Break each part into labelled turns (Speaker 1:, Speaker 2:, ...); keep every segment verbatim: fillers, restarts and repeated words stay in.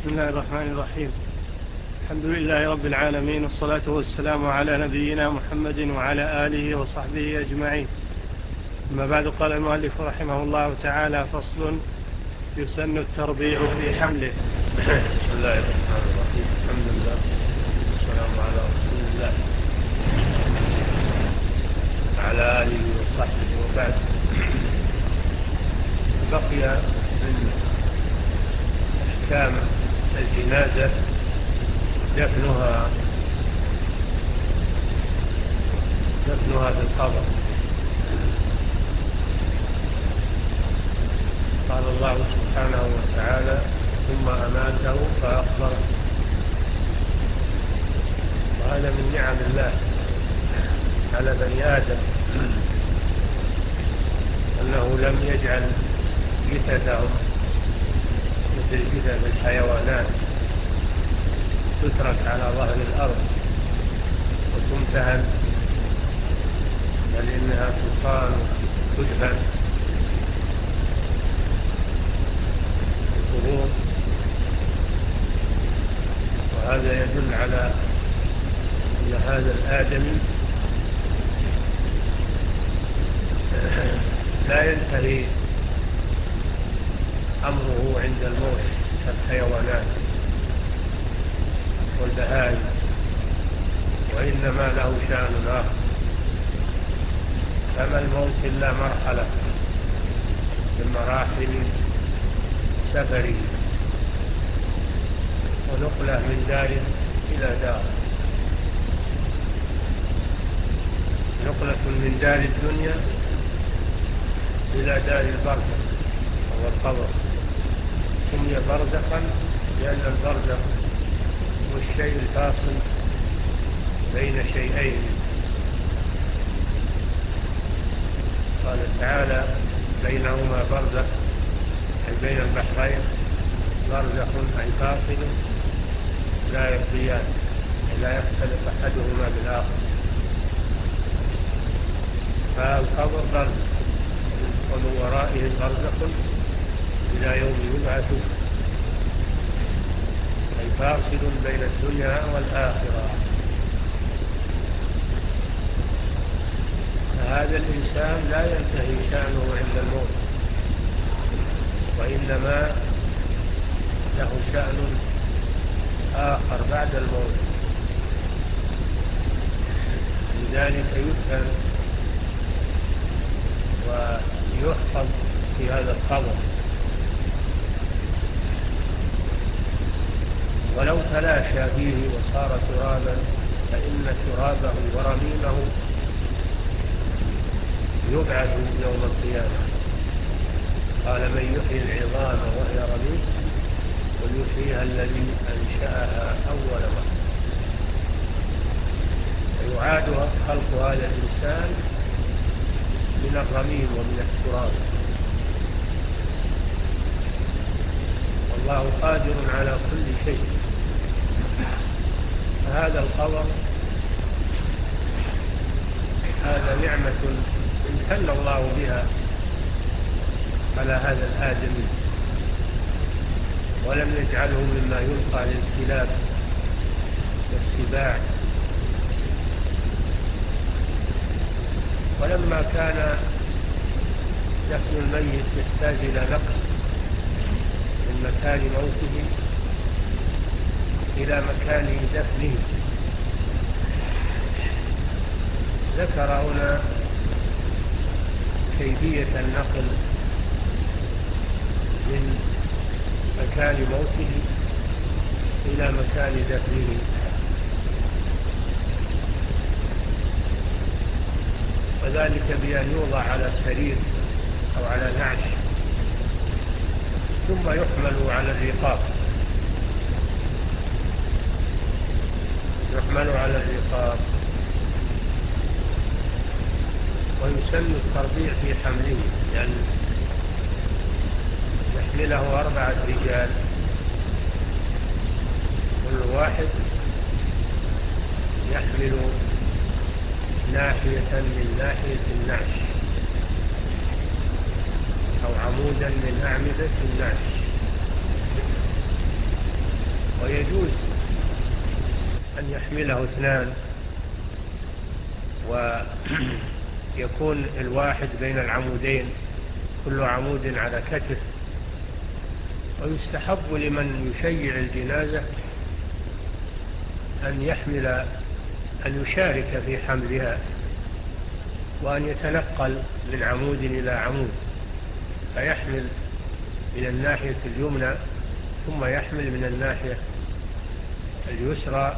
Speaker 1: بسم الله الرحمن الرحيم. الحمد لله رب العالمين، والصلاة والسلام على نبينا محمد وعلى آله وصحبه أجمعين. أما بعد، قال المؤلف رحمه الله تعالى: فصل: يسن الترضيع في حمله.
Speaker 2: بسم الله الرحمن الرحيم. الحمد لله والسلام على رسول الله وعلى آله وصحبه وبعد. بقي من أحكام الجنازة دفنها دفنها في القبر. قال الله سبحانه وتعالى: ثم أماته فأقبره. وهذا من نعم الله على بني آدم، أنه لم يجعل جثثهم مثل جثث الحيوانات تترك على ظهر الأرض وتمتهن، بل إنها تصان وتدفن في القبور. وهذا يدل على أن هذا الآدمي لا ينتهي أمره عند الموت كالحيوانات والبهائم، وإنما له شأن آخر. فما الموت إلا مرحلة من مراحل سفره، ونقلة من دار إلى دار، نقلة من دار الدنيا إلى دار البرزخ وهو القبر. سمي برزخا لأن البرزخ هو الشيء الفاصل بين شيئين. قال تعالى: بينهما برزخ، أي بين البحرين برزخ أي فاصل لا يبغيان، لا يختلف أحدهما بالآخر. فالقبر برزخ، ومن ورائه برزخ إلى يوم يبعثون، أي فاصل بين الدنيا والآخرة. فهذا الإنسان لا ينتهي شأنه عند الموت، وإنما له شأن آخر بعد الموت. لذلك يدفن ويحفظ في هذا القبر، ولو تلاشى فيه وصار ترابا فإن ترابه ورميمه يبعث يوم القيامة. قال: من يحيي العظام وهي رميم قل يحييها الذي أنشأها أول مرة. فيعاد خلق هذا الإنسان من الرميم ومن التراب، والله قادر على كل شيء. فهذا القبر هذا نعمة امتن الله بها على هذا الآدمي، ولم يجعله مما يلقى للكلاب والسباع. ولما كان دفن الميت يحتاج إلى نقل من مكان موته إلى مكان دفنه، ذكر هنا كيفية النقل من مكان موته إلى مكان دفنه. وذلك بأن يوضع على سرير أو على نعش، ثم يحمل على الرقاب يحمل على الرقاب ويسن الترضيع في حمله، يعني يحمله أربعة رجال، كل واحد يحمل ناحية من ناحية النعش أو عمودا من أعمدة النعش، يجوز أن يحمله اثنان ويكون الواحد بين العمودين، كل عمود على كتف. ويستحب لمن يشيع الجنازة أن يحمل أن يشارك في حملها، وأن يتنقل من عمود إلى عمود، فيحمل من الناحية اليمنى ثم يحمل من الناحية اليسرى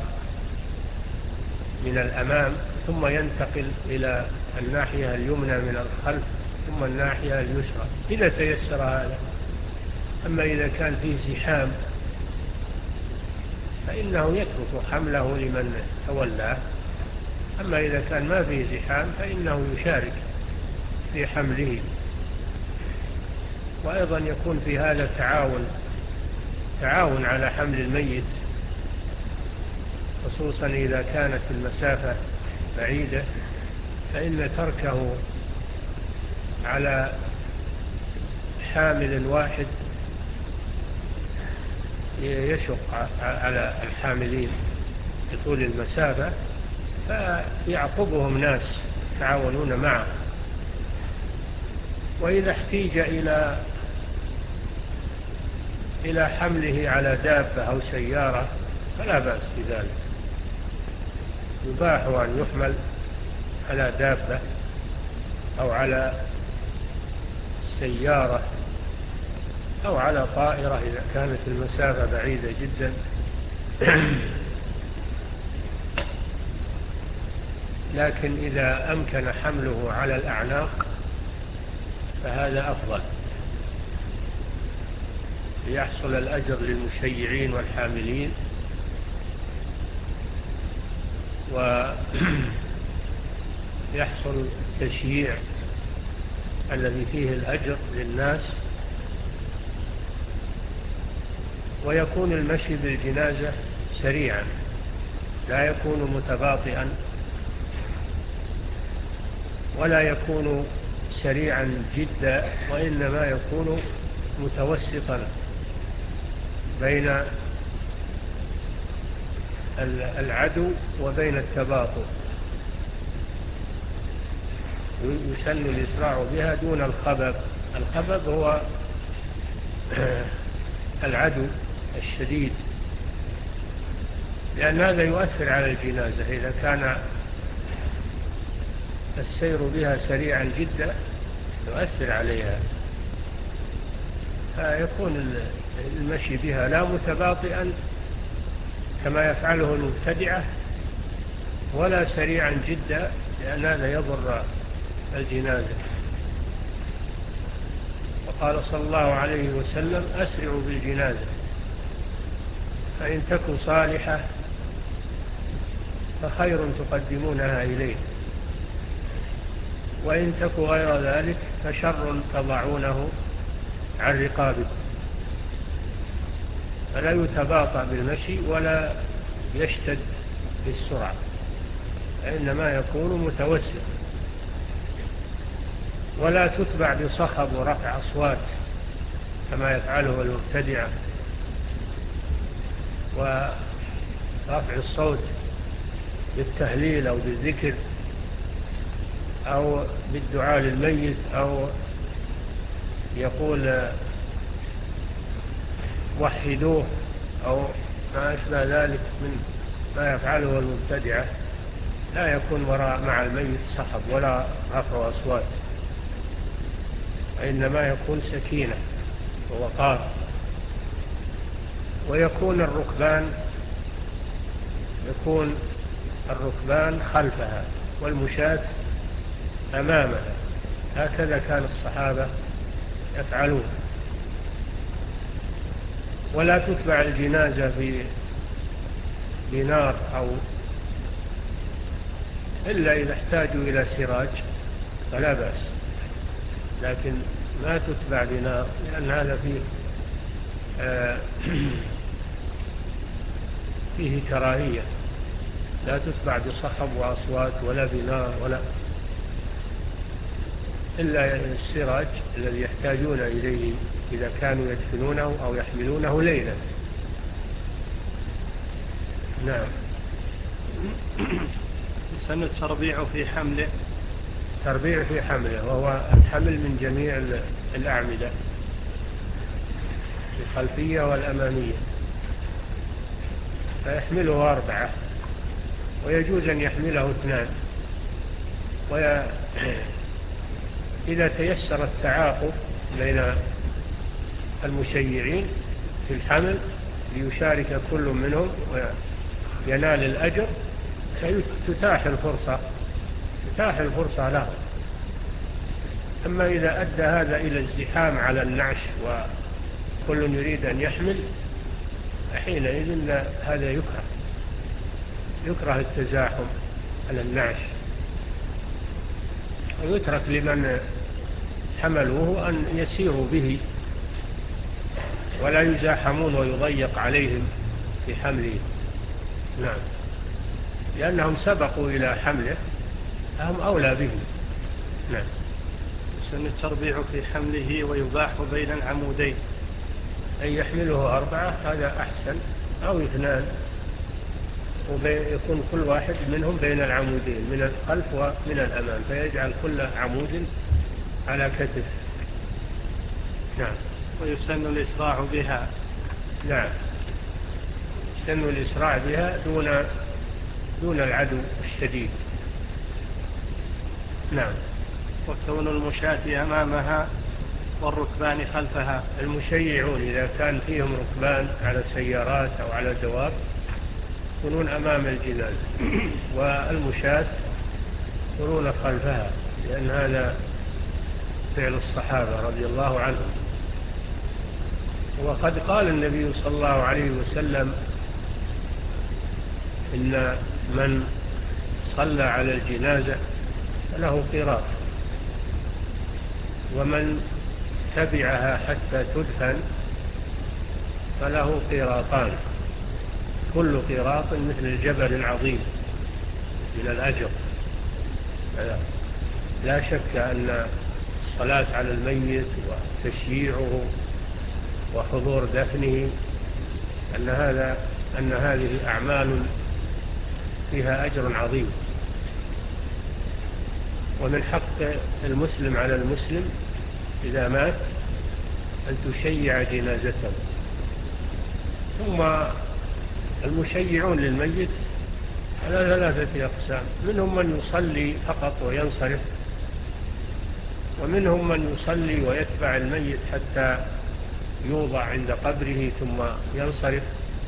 Speaker 2: من الأمام، ثم ينتقل إلى الناحية اليمنى من الخلف، ثم الناحية اليسرى إذا تيسر هذا. أما إذا كان فيه زحام فإنه يترك حمله لمن تولاه. أما إذا كان ما فيه زحام فإنه يشارك في حمله. وأيضا يكون في هذا تعاون تعاون على حمل الميت، خصوصا إذا كانت المسافة بعيدة، فإن تركه على حامل واحد يشق على الحاملين بطول المسافة، فيعقبهم ناس يتعاونون معه. وإذا احتيج إلى إلى حمله على دابة أو سيارة فلا بأس بذلك، يباح أن يحمل على دابة أو على سيارة أو على طائرة إذا كانت المسافة بعيدة جدا. لكن إذا أمكن حمله على الأعناق فهذا أفضل، ليحصل الأجر للمشيعين والحاملين، ويحصل التشييع الذي فيه الأجر للناس، ويكون المشي بالجنازة سريعا لا يكون متباطئا ولا يكون سريعا جدا، وإنما يكون متوسطا بين العدو وبين التباطؤ. يسن الإسراع بها دون الخبب. الخبب هو العدو الشديد، لأن هذا يؤثر على الجنازة. إذا كان السير بها سريعا جدا يؤثر عليها، فيكون المشي بها لا متباطئا كما يفعله المبتدعة، ولا سريعا جدا، لأن هذا يضر الجنازة. وقال صلى الله عليه وسلم: أسرعوا بالجنازة فإن تكن صالحة فخير تقدمونها إليه، وإن تكن غير ذلك فشر تضعونه عن رقابكم. فلا يتباطأ بالمشي ولا يشتد بالسرعة، إنما يكون متوسط. ولا تتبع بصخب ورفع أصوات كما يفعله المبتدعة، ورفع الصوت بالتهليل أو بالذكر أو بالدعاء للميت، أو يقول وحدوه أو ما أشبه ذلك من ما يفعله المبتدعة. لا يكون وراء مع الميت صخب ولا رفع أصوات، وإنما يكون سكينة ووقار. ويكون الركبان يكون الركبان خلفها والمشاة أمامها، هكذا كان الصحابة يفعلون. ولا تتبع الجنازة بنار أو إلا إذا احتاجوا إلى سراج فلا بأس، لكن ما تتبع بنار، لأن هذا فيه آه فيه كراهية. لا تتبع بصخب وأصوات ولا بنار ولا إلا السراج الذي يحتاجون إليه إذا كانوا يدفنونه أو يحملونه ليلا. نعم.
Speaker 1: يسن التربيع في حمله.
Speaker 2: تربيع في حمله وهو الحمل من جميع الأعمدة، الخلفية والأمامية، فيحمله أربعة، ويجوز أن يحمله اثنان، وإذا تيسر التعاقب بين المشيعين في الحمل ليشارك كل منهم وينال الأجر فتتاح الفرصة تتاح الفرصة له. أما إذا أدى هذا إلى الزحام على النعش وكل يريد أن يحمل، حينئذ هذا يكره يكره التزاحم على النعش، ويترك لمن حملوه أن يسيروا به ولا يزاحمون ويضيق عليهم في حمله. نعم، لأنهم سبقوا إلى حمله فهم أولى به. نعم.
Speaker 1: يسن التربيع في حمله ويباح بين العمودين،
Speaker 2: أن يحمله أربعة هذا أحسن، أو اثنان، ويكون كل واحد منهم بين العمودين من الخلف ومن الأمام، فيجعل كل عمود على كتف. نعم.
Speaker 1: ويسن الإسراع بها.
Speaker 2: نعم، يسن الإسراع بها دون دون العدو الشديد. نعم.
Speaker 1: وكون المشاة أمامها والركبان خلفها.
Speaker 2: المشيعون إذا كان فيهم ركبان على سيارات أو على دواب يكونون أمام الجنازة، والمشاة يكونون خلفها، لأن هذا فعل الصحابة رضي الله عنهم. وقد قال النبي صلى الله عليه وسلم إن من صلى على الجنازة له قيراط، ومن تبعها حتى تدفن فله قيراطان، كل قيراط مثل الجبل العظيم من الأجر. لا شك أن الصلاة على الميت وتشييعه وحضور دفنه أن هذا أن هذه أعمال فيها أجر عظيم. ومن حق المسلم على المسلم إذا مات أن تشيع جنازته. ثم المشيعون للميت على ثلاثة أقسام، منهم من يصلي فقط وينصرف، ومنهم من يصلي ويتبع الميت حتى يوضع عند قبره ثم ينصرف،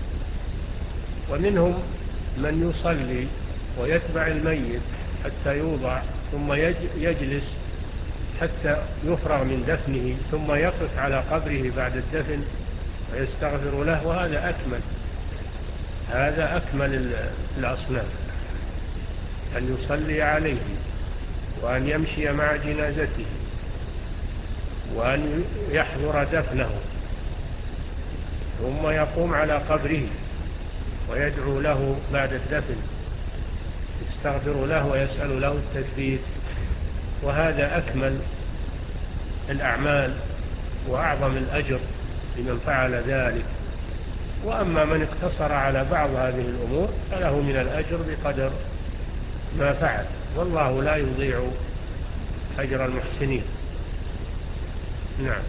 Speaker 2: ومنهم من يصلي ويتبع الميت حتى يوضع ثم يجلس حتى يفرغ من دفنه ثم يقف على قبره بعد الدفن ويستغفر له، وهذا أكمل هذا أكمل الأصناف، أن يصلي عليه وأن يمشي مع جنازته وأن يحضر دفنه ثم يقوم على قبره ويدعو له بعد الدفن، يستغفر له ويسأل له التثبيت، وهذا أكمل الأعمال وأعظم الأجر لمن فعل ذلك. وأما من اقتصر على بعض هذه الأمور فله من الأجر بقدر ما فعل، والله لا يضيع أجر المحسنين. نعم.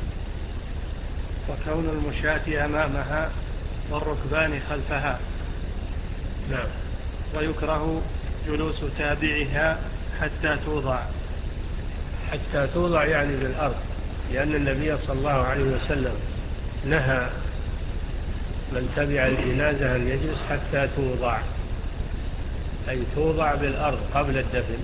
Speaker 1: وكون المشاة أمامها والركبان خلفها.
Speaker 2: نعم.
Speaker 1: ويكره جلوس تابعها حتى توضع.
Speaker 2: حتى توضع يعني بالأرض، لأن النبي صلى الله عليه وسلم نهى من تبع الجنازة أن يجلس حتى توضع، أي توضع بالأرض قبل الدفن،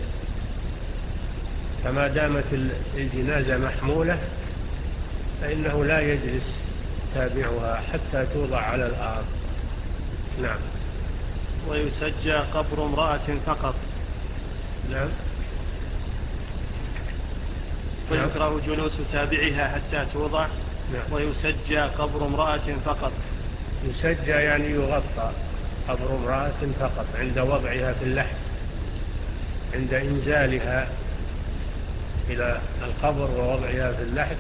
Speaker 2: فما دامت الجنازة محمولة فإنه لا يجلس تابعها حتى توضع على الأرض. نعم.
Speaker 1: ويسجى قبر امرأة فقط.
Speaker 2: نعم.
Speaker 1: ويكره جلوس تابعها حتى توضع.
Speaker 2: نعم.
Speaker 1: ويسجى قبر امرأة فقط.
Speaker 2: يسجى يعني يغطى قبر امرأة فقط عند وضعها في اللحد، عند إنزالها إلى القبر ووضعها في اللحد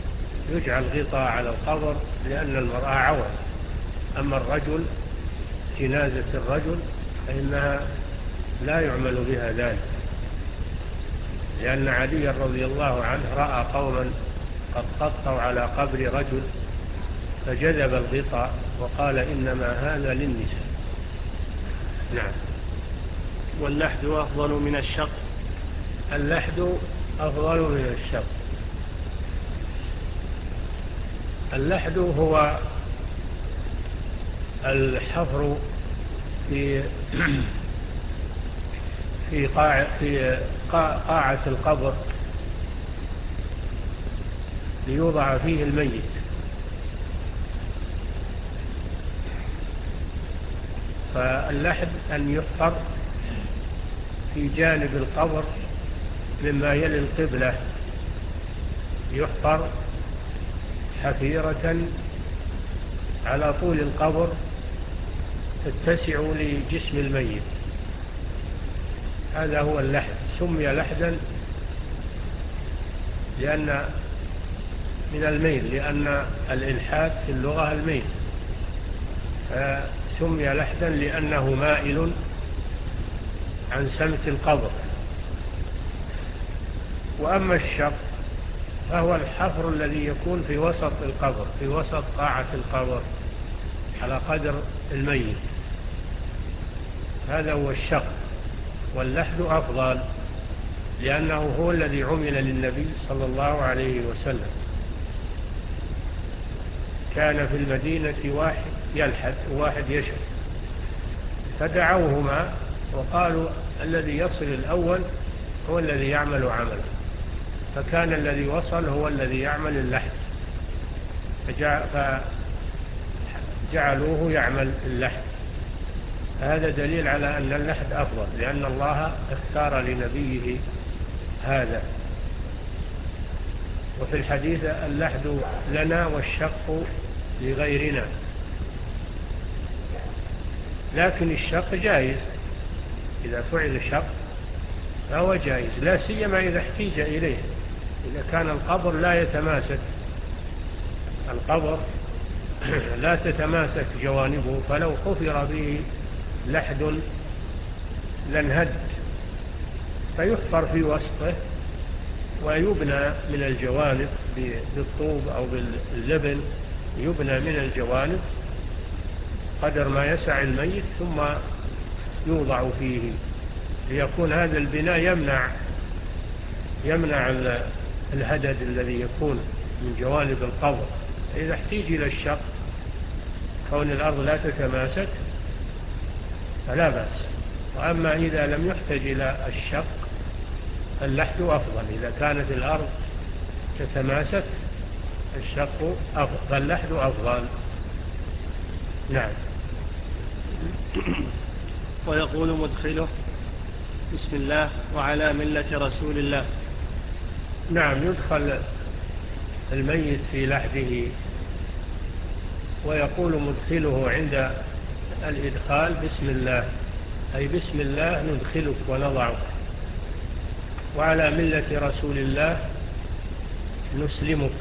Speaker 2: يجعل غطاء على القبر، لأن المرأة عورة، أما الرجل جنازة الرجل فإنها لا يعمل بها ذلك، لأن علي رضي الله عنه رأى قوما قد قطوا على قبر رجل فجذب الغطاء وقال إنما هذا للنساء. نعم.
Speaker 1: واللحد أفضل من الشق.
Speaker 2: اللحد أفضل من الشق. اللحد هو الحفر في في قاع في قاعة القبر ليوضع فيه الميت، فاللحد أن يحفر في جانب القبر مما يلي القبلة، يحفر حفيرة على طول القبر تتسع لجسم الميت، هذا هو اللحد. سمي لحدا لأن من الميل، لأن الإلحاد في اللغة الميل، فسمي لحدا لأنه مائل عن سمت القبر. وأما الشق فهو الحفر الذي يكون في وسط القبر، في وسط قاعة القبر على قدر الميت، هذا هو الشق. واللحد أفضل لأنه هو الذي عمل للنبي صلى الله عليه وسلم. كان في المدينة واحد يلحد وواحد يشق، فدعوهما وقالوا الذي يصل الأول هو الذي يعمل عمله، فكان الذي وصل هو الذي يعمل اللحد، فجعلوه يعمل اللحد. هذا دليل على أن اللحد أفضل، لأن الله اختار لنبيه هذا. وفي الحديث اللحد لنا والشق لغيرنا، لكن الشق جائز، إذا فعل الشق فهو جائز، لا سيما إذا احتيج إليه. إذا كان القبر لا يتماسك، القبر لا تتماسك جوانبه، فلو حفر به لحد لانهد، فيحفر في وسطه ويبنى من الجوانب بالطوب أو باللبن، يبنى من الجوانب قدر ما يسع الميت، ثم يوضع فيه، ليكون هذا البناء يمنع يمنع الهدد الذي يكون من جوانب القبر. إذا احتيج إلى الشق كون الأرض لا تتماسك فلا بأس. وأما إذا لم يحتج إلى الشق اللحد أفضل، إذا كانت الأرض تتماسك الشق أفضل، فاللحد أفضل. نعم.
Speaker 1: ويقول مدخله بسم الله وعلى ملة رسول الله.
Speaker 2: نعم، يدخل الميت في لحده ويقول مدخله عند الإدخال بسم الله، أي بسم الله ندخلك ونضعك، وعلى ملة رسول الله نسلمك.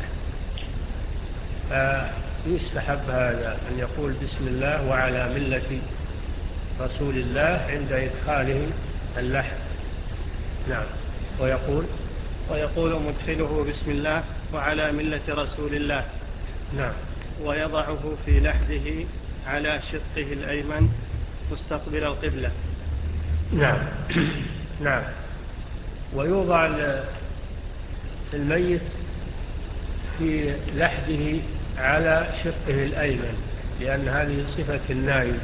Speaker 2: فيستحب هذا أن يقول بسم الله وعلى ملة رسول الله عند إدخاله اللحد. نعم. ويقول
Speaker 1: ويقول مدخله بسم الله وعلى ملة رسول الله.
Speaker 2: نعم.
Speaker 1: ويضعه في لحده على شقه الأيمن مستقبل القبلة.
Speaker 2: نعم. نعم. ويوضع الميت في لحده على شقه الأيمن، لأن هذه صفة النايم،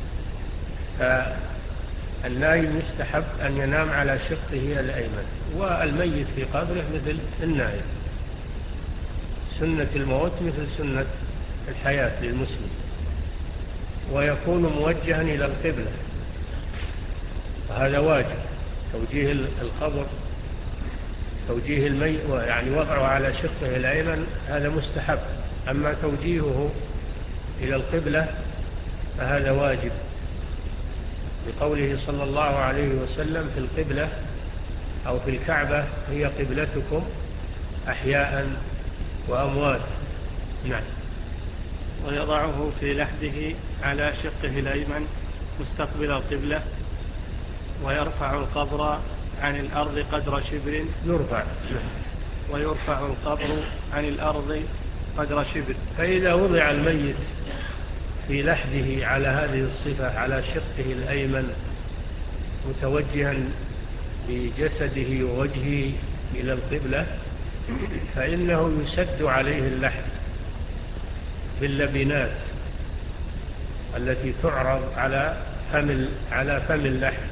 Speaker 2: فالنايم يستحب أن ينام على شقه الأيمن، والميت في قبره مثل النايم، سنة الموت مثل سنة الحياة للمسلم. ويكون موجها إلى القبلة، وهذا واجب، توجيه القبر توجيه الميت يعني وضعه على شقه الأيمن هذا مستحب، أما توجيهه إلى القبلة فهذا واجب، بقوله صلى الله عليه وسلم في القبلة أو في الكعبة هي قبلتكم أحياء وأموات. نعم.
Speaker 1: ويضعه في لحده على شقه الأيمن مستقبل القبلة، ويرفع القبر عن الأرض قدر شبر
Speaker 2: يرفع
Speaker 1: ويرفع القبر عن الأرض قدر شبر.
Speaker 2: فإذا وضع الميت في لحده على هذه الصفة على شقه الأيمن متوجها بجسده ووجهه إلى القبلة، فإنه يسد عليه اللحد باللبنات التي تعرض على فم على فم اللحد،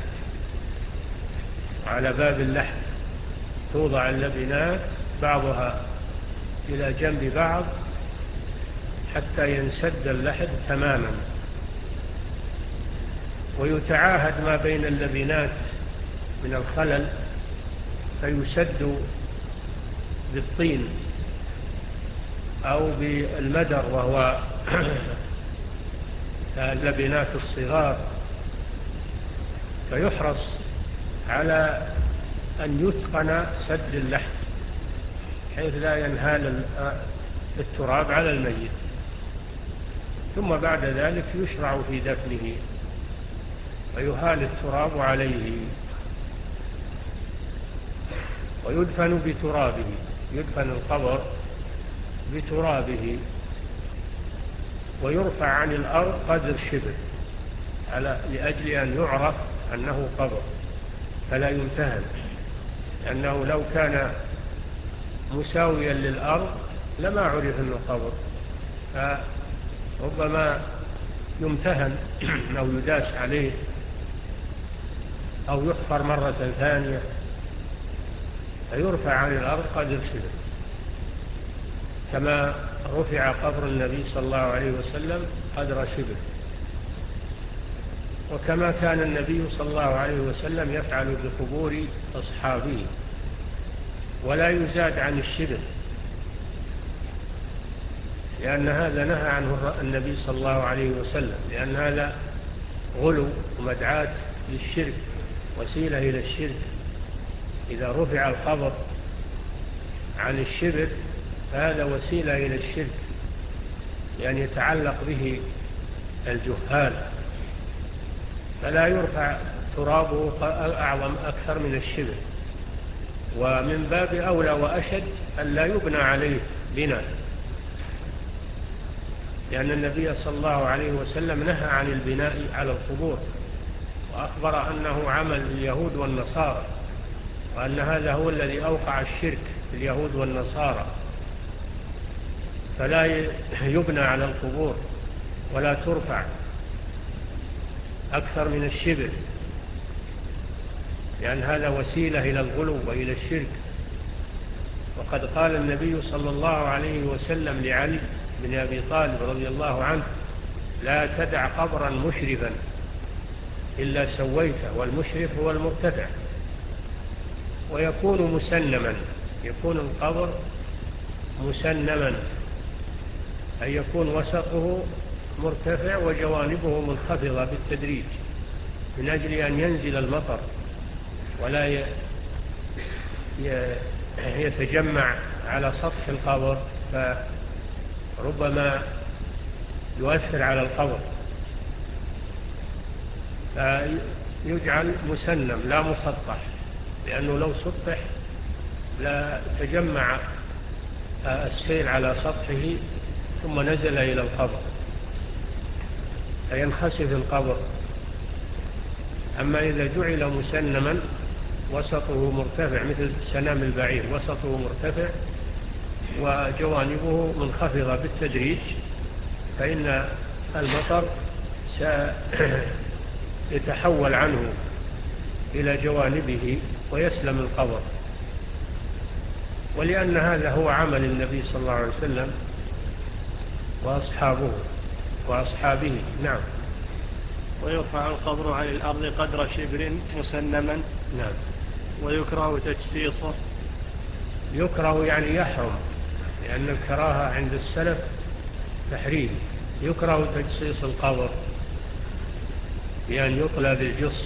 Speaker 2: على باب اللحد توضع اللبنات بعضها إلى جنب بعض حتى ينسد اللحد تماما، ويتعاهد ما بين اللبنات من الخلل فيسد بالطين أو بالمدر وهو اللبنات الصغار، فيحرص على أن يتقن سد اللحد حيث لا ينهال التراب على الميت. ثم بعد ذلك يشرع في دفنه ويهال التراب عليه ويدفن بترابه، يدفن القبر بترابه ويرفع عن الأرض قدر شبر على لأجل أن يعرف أنه قبر فلا يمتهن، لأنه لو كان مساويا للأرض لما عرف أنه قبر، فربما يمتهن أو يداس عليه أو يحفر مرة ثانية، فيرفع عن الأرض قدر شبر كما رفع قبر النبي صلى الله عليه وسلم قدر شبر، وكما كان النبي صلى الله عليه وسلم يفعل بقبور أصحابه ولا يزاد عن الشبر، لأن هذا نهى عنه النبي صلى الله عليه وسلم، لأن هذا غلو ومدعاة للشرك، وسيلة إلى الشرك. إذا رفع القبر عن الشبر فهذا وسيلة إلى الشرك، لأن يتعلق به الجهال، فلا يرفع ترابه أعظم أكثر من الشبر، ومن باب أولى وأشد أن لا يبنى عليه بناء، لأن النبي صلى الله عليه وسلم نهى عن البناء على القبور، وأخبر أنه عمل اليهود والنصارى، وأن هذا هو الذي أوقع الشرك في اليهود والنصارى، فلا يبنى على القبور ولا ترفع أكثر من الشبر، لأن هذا وسيلة إلى الغلو وإلى الشرك. وقد قال النبي صلى الله عليه وسلم لعلي بن أبي طالب رضي الله عنه: لا تدع قبرا مشرفا إلا سويته، والمشرف هو المرتفع، ويكون مسنما، يكون القبر مسنما أي يكون وسطه مرتفع وجوانبه منخفضة بالتدريج من أجل أن ينزل المطر ولا يتجمع على سطح القبر فربما يؤثر على القبر، فيجعل مسنم لا مسطح، لأنه لو سطح لا تجمع السيل على سطحه ثم نزل إلى القبر فينخسف القبر. أما إذا جعل مسنما وسطه مرتفع مثل سنام البعير، وسطه مرتفع وجوانبه منخفضة بالتدريج، فإن المطر سيتحول عنه إلى جوانبه ويسلم القبر. ولأن هذا هو عمل النبي صلى الله عليه وسلم وأصحابه وأصحابه. نعم.
Speaker 1: ويرفع القبر عن الأرض قدر شبر مسنما.
Speaker 2: نعم.
Speaker 1: ويكره تجسيصه.
Speaker 2: يكره يعني يحرم، لأن الكراهة عند السلف تحريم. يكره تجسيص القبر بأن يطلى بالجص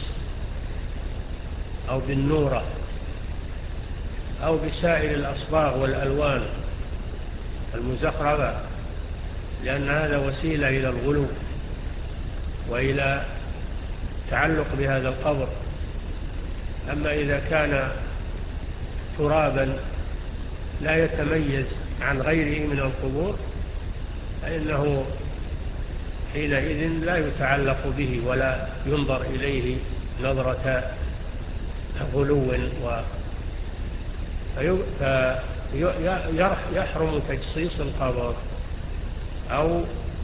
Speaker 2: أو بالنورة أو بسائر الأصباغ والألوان المزخرفة لأن هذا وسيلة إلى الغلو وإلى تعلق بهذا القبر. أما إذا كان ترابا لا يتميز عن غيره من القبور فإنه حينئذ لا يتعلق به ولا ينظر إليه نظرة غلو، فيحرم تجصيص القبر أو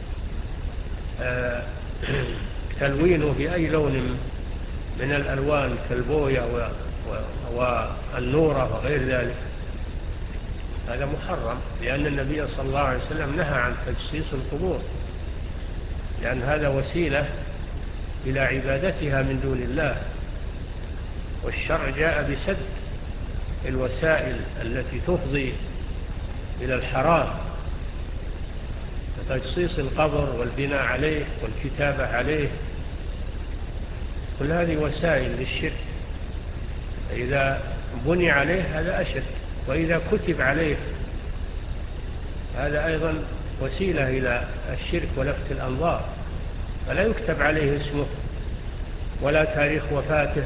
Speaker 2: تلوينه بأي لون من الألوان كالبوية والنورة وغير ذلك، هذا محرم، لأن النبي صلى الله عليه وسلم نهى عن تجصيص القبور، لأن هذا وسيلة إلى عبادتها من دون الله، والشرع جاء بسد الوسائل التي تفضي إلى الحرام. تجصيص القبر والبناء عليه والكتابة عليه كل هذه وسائل للشرك، فإذا بني عليه هذا أشد، وإذا كتب عليه هذا أيضا وسيلة إلى الشرك ولفت الأنظار، فلا يكتب عليه اسمه ولا تاريخ وفاته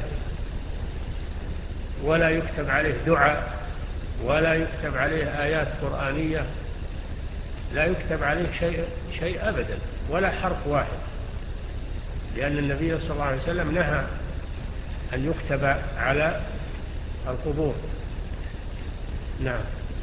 Speaker 2: ولا يكتب عليه دعاء ولا يكتب عليه آيات قرآنية، لا يكتب عليه شيء, شيء أبدا ولا حرف واحد، لأن النبي صلى الله عليه وسلم نهى أن يكتب على القبور. نعم.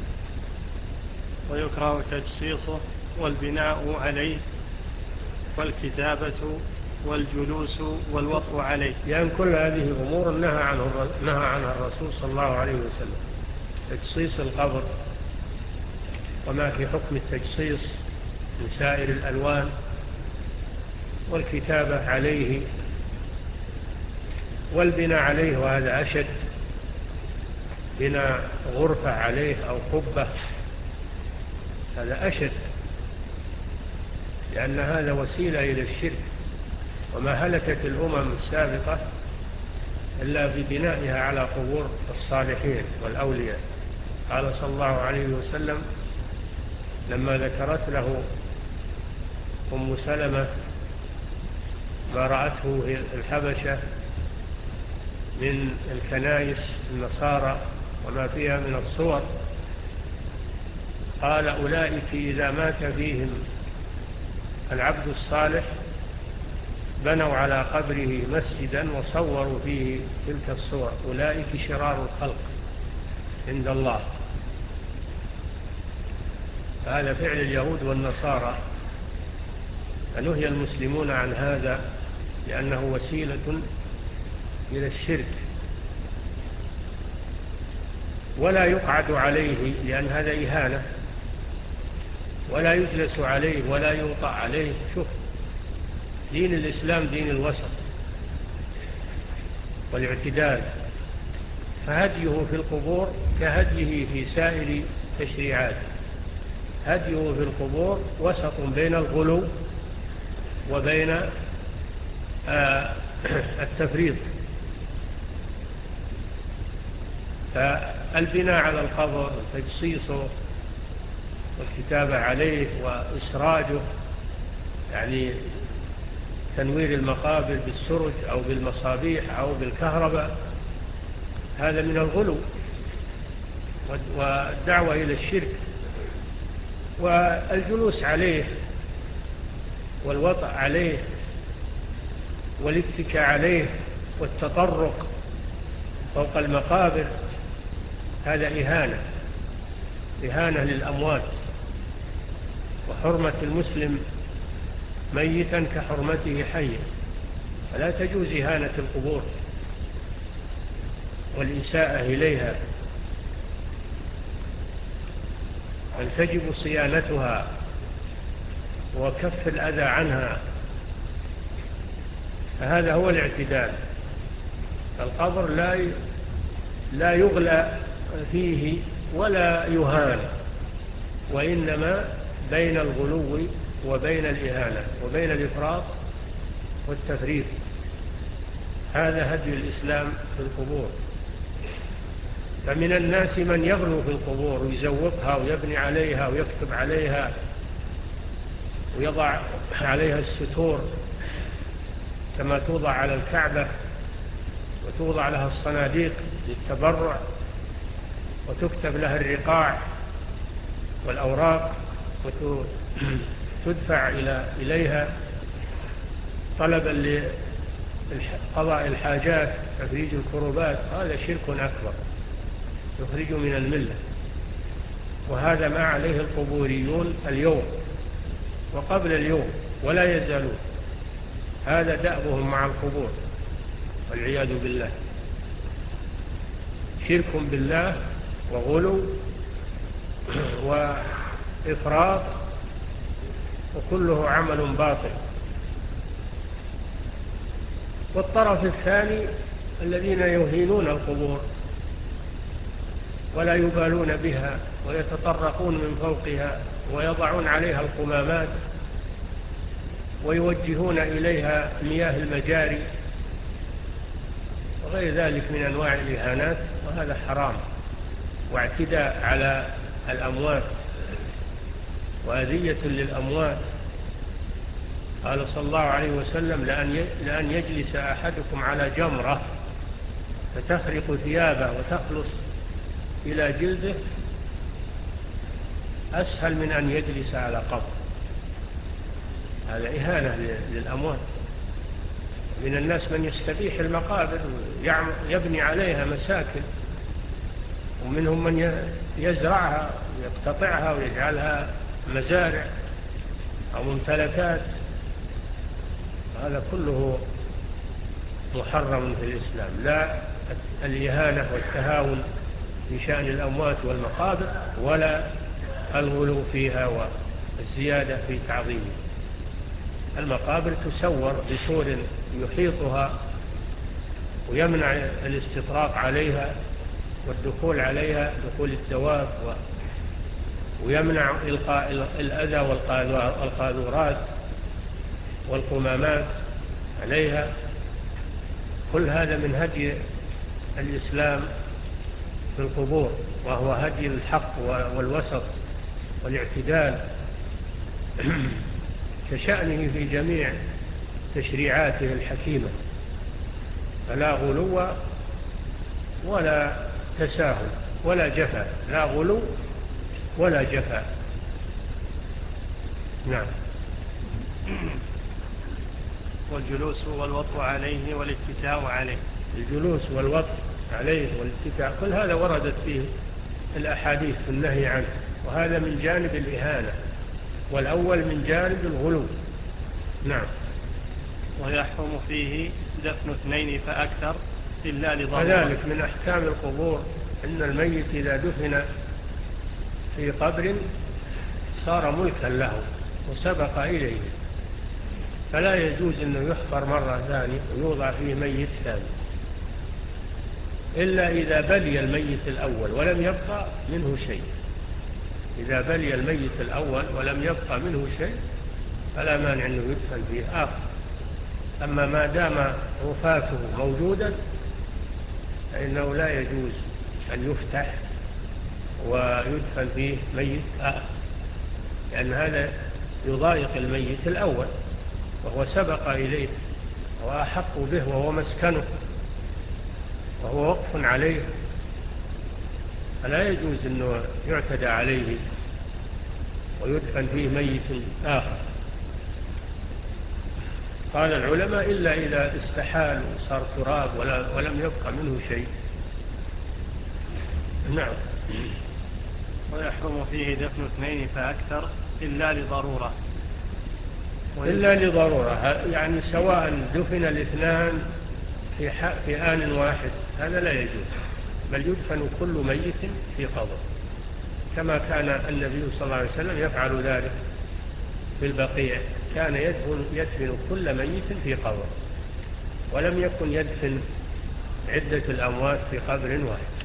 Speaker 1: ويكره تجصيصه والبناء عليه والكتابة والجلوس والوقف عليه،
Speaker 2: لأن كل هذه أمور نهى عنه نهى عنها الرسول صلى الله عليه وسلم. تجصيص القبر وما في حكم التجصيص من سائر الألوان، والكتابة عليه والبناء عليه، وهذا أشد، بناء غرفة عليه أو قبة، هذا أشد، لأن هذا وسيلة إلى الشرك، وما هلكت الأمم السابقة إلا ببنائها على قبور الصالحين والأولياء. قال صلى الله عليه وسلم لما ذكرت له أم سلمة ما رأته في الحبشة من الكنائس النصارى وما فيها من الصور، قال أولئك إذا مات فيهم العبد الصالح بنوا على قبره مسجدا وصوروا فيه تلك الصور، أولئك شرار الخلق عند الله. فهذا فعل اليهود والنصارى، فنهي المسلمون عن هذا لأنه وسيلة إلى الشرك، ولا يقعد عليه لأن هذا إهانة، ولا يجلس عليه ولا يوطأ عليه. شوف، دين الإسلام دين الوسط والاعتدال، فهديه في القبور كهديه في سائر تشريعات، هديه في القبور وسط بين الغلو وبين التفريط. فالبناء على القبر وتجصيصه والكتابة عليه وإسراجه، يعني تنوير المقابر بالسرج أو بالمصابيح أو بالكهرباء، هذا من الغلو والدعوة إلى الشرك. والجلوس عليه والوطأ عليه والاتكاء عليه والتطرق فوق المقابر، هذا إهانة، إهانة للأموات، وحرمة المسلم ميتا كحرمته حيا، فلا تجوز إهانة القبور والإساءة إليها، بل تجب صيانتها وكف الأذى عنها، فهذا هو الاعتدال. القبر لا لا يغلى فيه ولا يهان، وإنما بين الغلو وبين الإهانة وبين الإفراط والتفريط. هذا هدي الإسلام في القبور. فمن الناس من يغلو في القبور ويزوقها ويبني عليها ويكتب عليها ويضع عليها الستور كما توضع على الكعبة، وتوضع لها الصناديق للتبرع، وتكتب لها الرقاع والأوراق، وتدفع إليها طلبا لقضاء الحاجات، تفريج الكروبات. هذا شرك أكبر يخرج من الملة، وهذا ما عليه القبوريون اليوم وقبل اليوم ولا يزالون. هذا دأبهم مع القبور والعياذ بالله، شرك بالله وغلو وإفراط، وكله عمل باطل. والطرف الثاني الذين يهينون القبور ولا يبالون بها، ويتطرقون من فوقها ويضعون عليها القمامات، ويوجهون إليها مياه المجاري وغير ذلك من أنواع الإهانات، وهذا حرام واعتداء على الأموات وأذية للأموات. قال صلى الله عليه وسلم: لأن يجلس أحدكم على جمرة فتخرق ثيابه وتخلص إلى جلده أسهل من أن يجلس على قبر. هذا إهانة للأموات. من الناس من يستبيح المقابر ويبني عليها مساكن، ومنهم من يزرعها ويقتطعها ويجعلها مزارع أو ممتلكات. هذا كله محرم في الإسلام، لا الإهانة والتهاون في شأن الأموات والمقابر، ولا الغلو فيها والزيادة في تعظيمها. المقابر تسور بسور يحيطها ويمنع الاستطراق عليها والدخول عليها، دخول الدواب، ويمنع إلقاء الأذى والقاذورات والقمامات عليها. كل هذا من هدي الإسلام في القبور، وهو هدي الحق والوسط والاعتدال كشأنه في جميع تشريعاته الحكيمة. فلا غلو ولا تساهل ولا جفا، لا غلو ولا جفا. نعم.
Speaker 1: والجلوس والوطء عليه والاتكاء عليه.
Speaker 2: الجلوس والوطء عليه والاتكاء كل هذا وردت فيه الأحاديث في النهي عنه، وهذا من جانب الإهانة، والأول من جانب الغلو. نعم.
Speaker 1: ويحرم فيه دفن اثنين فأكثر إلا لضرورة.
Speaker 2: وذلك من أحكام القبور أن الميت إذا دفن في قبر صار ملكا له وسبق إليه، فلا يجوز أنه يحفر مرة ثانية ويوضع فيه ميت ثاني، إلا إذا بلي الميت الأول ولم يبقى منه شيء. إذا بلي الميت الأول ولم يبقى منه شيء فلا مانع أنه يدفن فيه آخر. أما ما دام وفاته موجودا فإنه لا يجوز أن يفتح ويدفن فيه ميت آخر، لأن هذا يضايق الميت الأول وهو سبق إليه وأحق به وهو مسكنه وهو وقف عليه، فلا يجوز أنه يعتدى عليه ويدفن فيه ميت آخر. قال العلماء إلا إذا استحال وصار تراب ولم يبقى منه شيء. نعم.
Speaker 1: ويحرم فيه دفن اثنين فأكثر إلا لضرورة.
Speaker 2: إلا لضرورة، يعني سواء دفن الاثنان في, في آن واحد هذا لا يجوز، بل يدفن كل ميت في قبر، كما كان النبي صلى الله عليه وسلم يفعل ذلك في البقيع. كان يدفن, يدفن كل ميت في قبر، ولم يكن يدفن عدة الأموات في قبر واحد.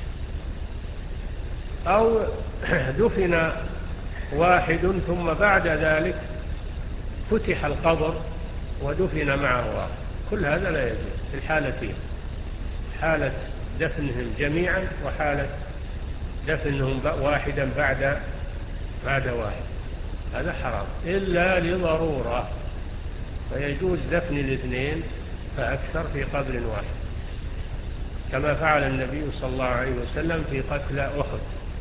Speaker 2: أو دفن واحد ثم بعد ذلك فتح القبر ودفن معه واحد، كل هذا لا يجوز في الحالتين، حالة دفنهم جميعا وحالة دفنهم واحدا بعد بعد واحد. هذا حرام إلا لضرورة، فيجوز دفن الاثنين فأكثر في قبر واحد، كما فعل النبي صلى الله عليه وسلم في قتل أحد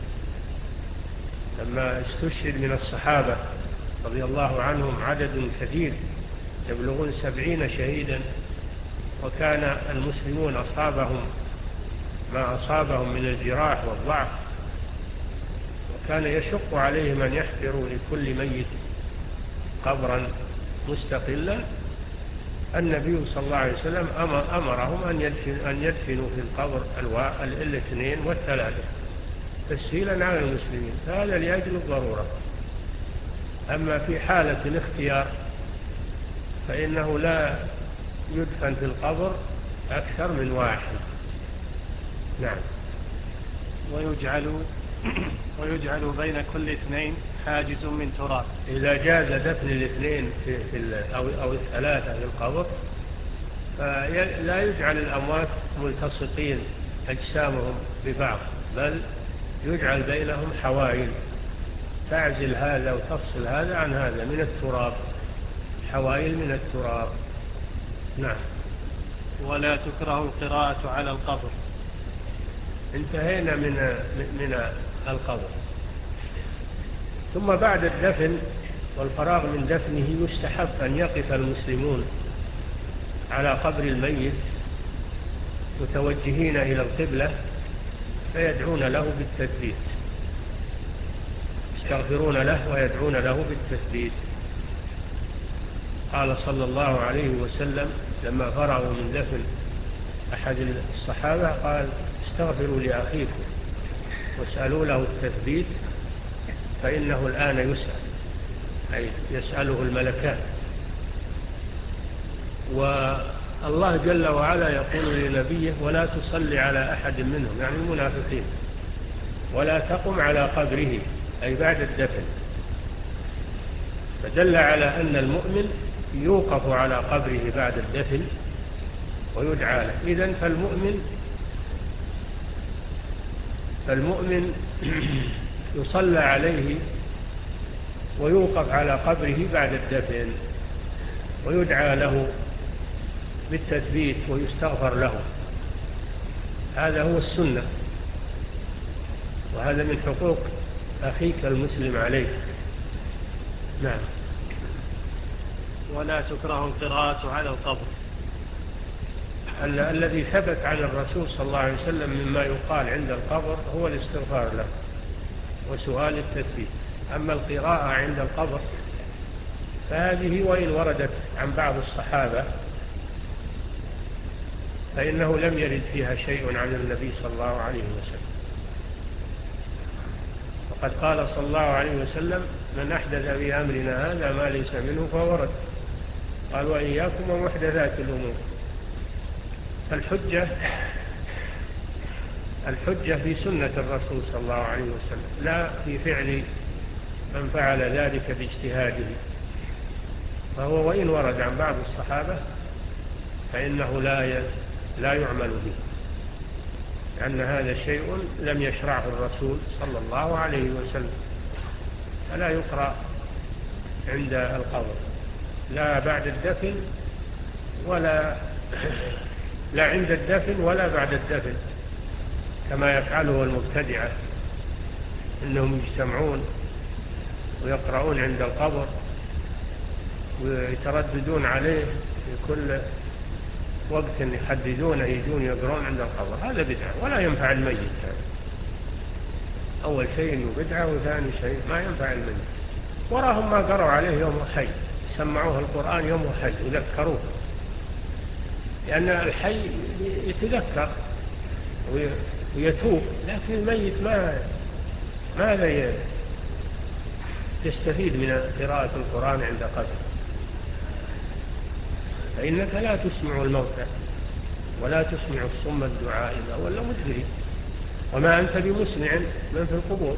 Speaker 2: لما استشهد من الصحابة رضي الله عنهم عدد كثير يبلغون سبعين شهيدا، وكان المسلمون أصابهم ما أصابهم من الجراح والضعف، وكان يشق عليهم أن يحفروا لكل ميت قبرا مستقلا. النبي صلى الله عليه وسلم أمرهم أن يدفنوا في القبر الاثنين والثلاثة تسهيلا على المسلمين، فهذا لأجل الضرورة. أما في حالة الاختيار فإنه لا يدفن في القبر أكثر من واحد. نعم.
Speaker 1: ويجعل ويجعل بين كل اثنين حاجز من تراب.
Speaker 2: إذا جاز دفن الاثنين في في أو أو الثلاثة في القبر فلا يجعل الأموات ملتصقين أجسامهم ببعض، بل يجعل بينهم حوائل تعزل هذا وتفصل هذا عن هذا من التراب، حوائل من التراب. نعم.
Speaker 1: ولا تكره القراءة على القبر.
Speaker 2: انتهينا من من القبر. ثم بعد الدفن والفراغ من دفنه يستحب أن يقف المسلمون على قبر الميت متوجهين إلى القبلة فيدعون له بالتثبيت، يستغفرون له ويدعون له بالتثبيت. قال صلى الله عليه وسلم لما فرغوا من دفن أحد الصحابة قال استغفروا لأخيكم واسألوا له التثبيت فإنه الآن يسأل، أي يسأله الملكان. والله جل وعلا يقول لنبيه ولا تصلي على أحد منهم، يعني المنافقين، ولا تقم على قبره، أي بعد الدفن. فدل على أن المؤمن يوقف على قبره بعد الدفن ويدعى له. إذن فالمؤمن فالمؤمن يصلى عليه ويوقف على قبره بعد الدفن ويدعى له بالتثبيت ويستغفر له. هذا هو السنة، وهذا من حقوق أخيك المسلم عليك. نعم.
Speaker 1: ولا تكره القراءة على القبر.
Speaker 2: ال الذي ثبت عن الرسول صلى الله عليه وسلم مما يقال عند القبر هو الاستغفار له وسؤال التثبيت. أما القراءة عند القبر فهذه وإن وردت عن بعض الصحابة فإنه لم يرد فيها شيء عن النبي صلى الله عليه وسلم. وقد قال صلى الله عليه وسلم من أحدث في أمرنا هذا ما ليس منه فهو رد. قال وإياكم ومحدثات الأمور. فالحجة الحجة في سنة الرسول صلى الله عليه وسلم، لا في فعل من فعل ذلك باجتهاده. فهو وإن ورد عن بعض الصحابة فإنه لا لا يعمل به، لأن هذا شيء لم يشرعه الرسول صلى الله عليه وسلم. فلا يقرأ عند القبر لا بعد الدفن ولا لا عند الدفن ولا بعد الدفن كما يفعله المبتدعة، إنهم يجتمعون ويقرؤون عند القبر ويترددون عليه في كل وقت يحددونه يجون يقرؤون عند القبر. هذا بدعة ولا ينفع الميت. هذا أول شيء بدعة، وثاني شيء ما ينفع الميت. وراهم ما قرأوا عليه يوم حي، سمعوه القرآن يوم حي وذكروه، لأن الحي يتذكر ويتوب، لكن الميت ما ماذا يستفيد من قراءة القرآن عند قبر؟ فإنك لا تسمع الموتى ولا تسمع الصم الدعاء إذا ولا مدبرين، وما أنت بمسمع من في القبور.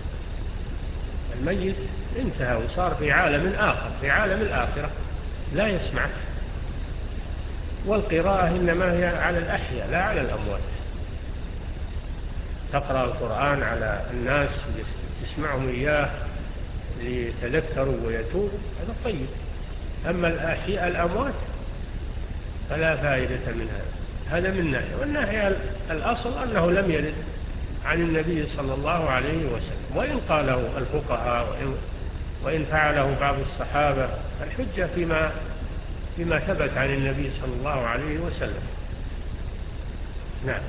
Speaker 2: الميت انتهى وصار في عالم آخر، في عالم الآخرة لا يسمعك. والقراءة إنما هي على الأحياء لا على الأموات. تقرأ القرآن على الناس تسمعهم إياه ليتذكروا ويتوبوا هذا طيب. أما الأحياء الأموات فلا فائدة من هذا. هذا من ناحية. والناحية الأصل أنه لم يرد عن النبي صلى الله عليه وسلم، وإن قاله الفقهاء وإن, وإن فعله بعض الصحابة فالحجة فيما, فيما ثبت عن النبي صلى الله عليه وسلم. نعم.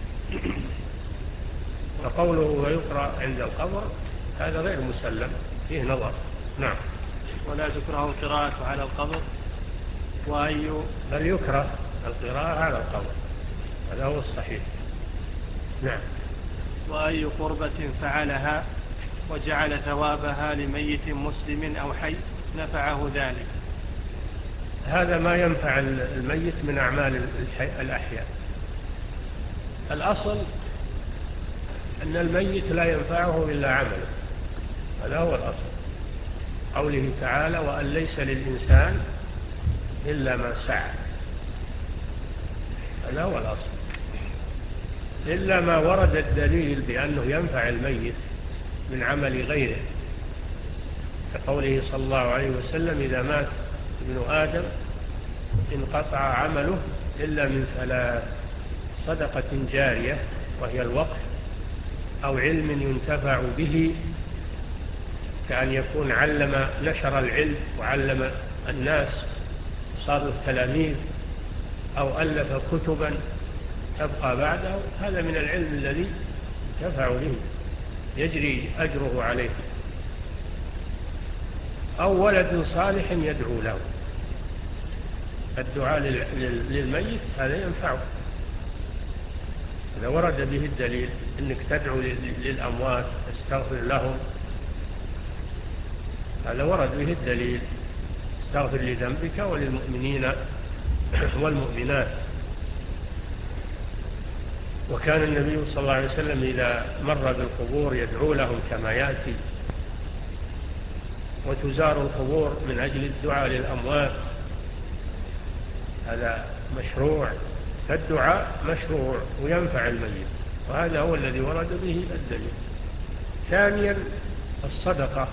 Speaker 2: وقوله ويقرأ عند القبر هذا غير مسلم فيه نظر. نعم.
Speaker 1: ولا تكره القراءة على القبر وأي
Speaker 2: بل يكره القراءة على القبر، هذا هو الصحيح. نعم.
Speaker 1: وأي قربة فعلها وجعل ثوابها لميت مسلم أو حي نفعه ذلك.
Speaker 2: هذا ما ينفع الميت من أعمال الأحياء. الأصل أن الميت لا ينفعه إلا عمله، هذا هو الأصل. قوله تعالى وأن ليس للإنسان إلا ما سعى، هذا هو الأصل. إلا ما ورد الدليل بأنه ينفع الميت من عمل غيره، كقوله صلى الله عليه وسلم إذا مات ابن آدم انقطع عمله إلا من ثلاث: صدقة جارية وهي الوقف، أو علم ينتفع به كأن يكون علم نشر العلم وعلم الناس صاروا التلاميذ، أو ألف كتبا تبقى بعده، هذا من العلم الذي ينتفع به يجري أجره عليه، أو ولد صالح يدعو له. الدعاء للميت هذا ينفعه، إذا ورد به الدليل أنك تدعو للأموات تستغفر لهم، هذا ورد به الدليل، استغفر لذنبك وللمؤمنين والمؤمنات. وكان النبي صلى الله عليه وسلم إذا مر بالقبور يدعو لهم كما يأتي. وتزار القبور من أجل الدعاء للأموات، هذا مشروع، فالدعاء مشروع وينفع الميت، وهذا هو الذي ورد به الدليل. ثانيا الصدقة،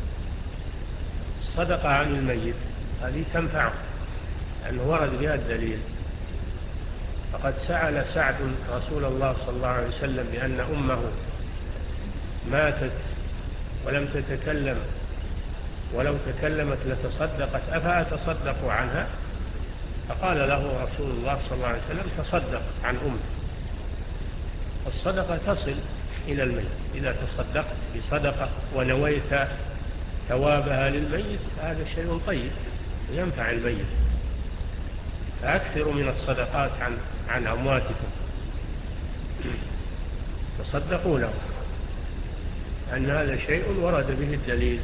Speaker 2: الصدقة عن الميت هذه تنفعه لأنه ورد بها الدليل. فقد سأل سعد رسول الله صلى الله عليه وسلم بأن أمه ماتت ولم تتكلم، ولو تكلمت لتصدقت أفأتصدق عنها؟ فقال له رسول الله صلى الله عليه وسلم تصدق عن أمه. الصدقة تصل إلى الميت، إذا تصدقت بصدقة ونويت ثوابها للميت هذا شيء طيب ينفع الميت. فأكثروا من الصدقات عن, عن أمواتكم، تصدقوا له، أن هذا شيء ورد به الدليل.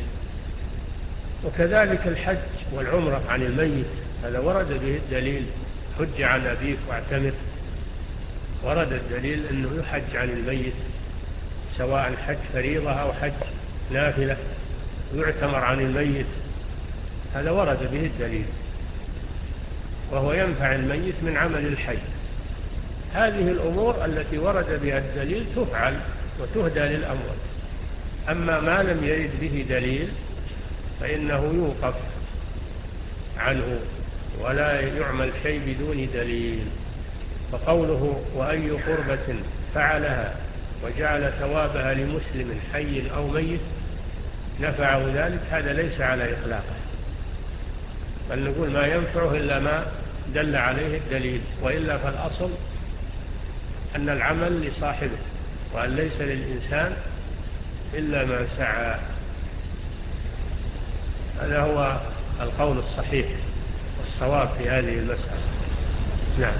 Speaker 2: وكذلك الحج والعمرة عن الميت، هذا ورد به الدليل، حج عن أبيك واعتمر، ورد الدليل أنه يحج عن الميت سواء حج فريضة أو حج نافلة، ويعتمر عن الميت، هذا ورد به الدليل، وهو ينفع الميت من عمل الحي. هذه الأمور التي ورد بها الدليل تفعل وتهدى للأموات. أما ما لم يرد به دليل فإنه يوقف عنه ولا يعمل شيء بدون دليل. فقوله وأي قربة فعلها وجعل ثوابها لمسلم حي أو ميت نفعه ذلك، هذا ليس على إطلاقه، بل نقول ما ينفعه إلا ما دل عليه الدليل، وإلا فالأصل أن العمل لصاحبه، وأن ليس للإنسان إلا ما سعى. هذا هو القول الصحيح والصواب في هذه المسألة. نعم.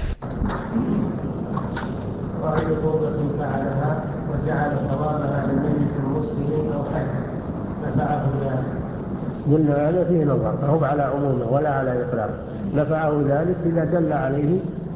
Speaker 1: وأي قربة فعلها وجعل ثوابها للميت المسلم أو حي نفعه ذلك.
Speaker 2: قلنا هذا فيه نظر، فهو على عمومه ولا على إطلاق. نفعه ذلك إذا دل عليه.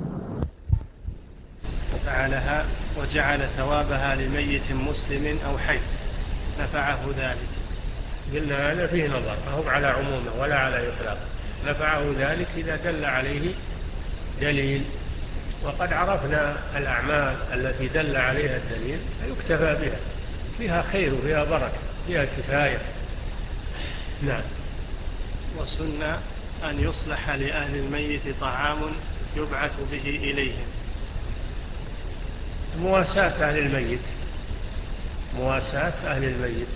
Speaker 1: فعلها وجعل ثوابها لميت مسلم أو حي نفعه ذلك.
Speaker 2: قلنا هذا فيه نظر، فهو على عمومه ولا على إطلاق. نفعه ذلك إذا دل عليه دليل. وقد عرفنا الأعمال التي دل عليها الدليل فيكتفى بها، فيها خير وفيها بركة، فيها كفاية. نعم.
Speaker 1: وسنة أن يصلح لأهل الميت طعام يبعث به إليهم.
Speaker 2: مواساة أهل الميت، مواساة أهل الميت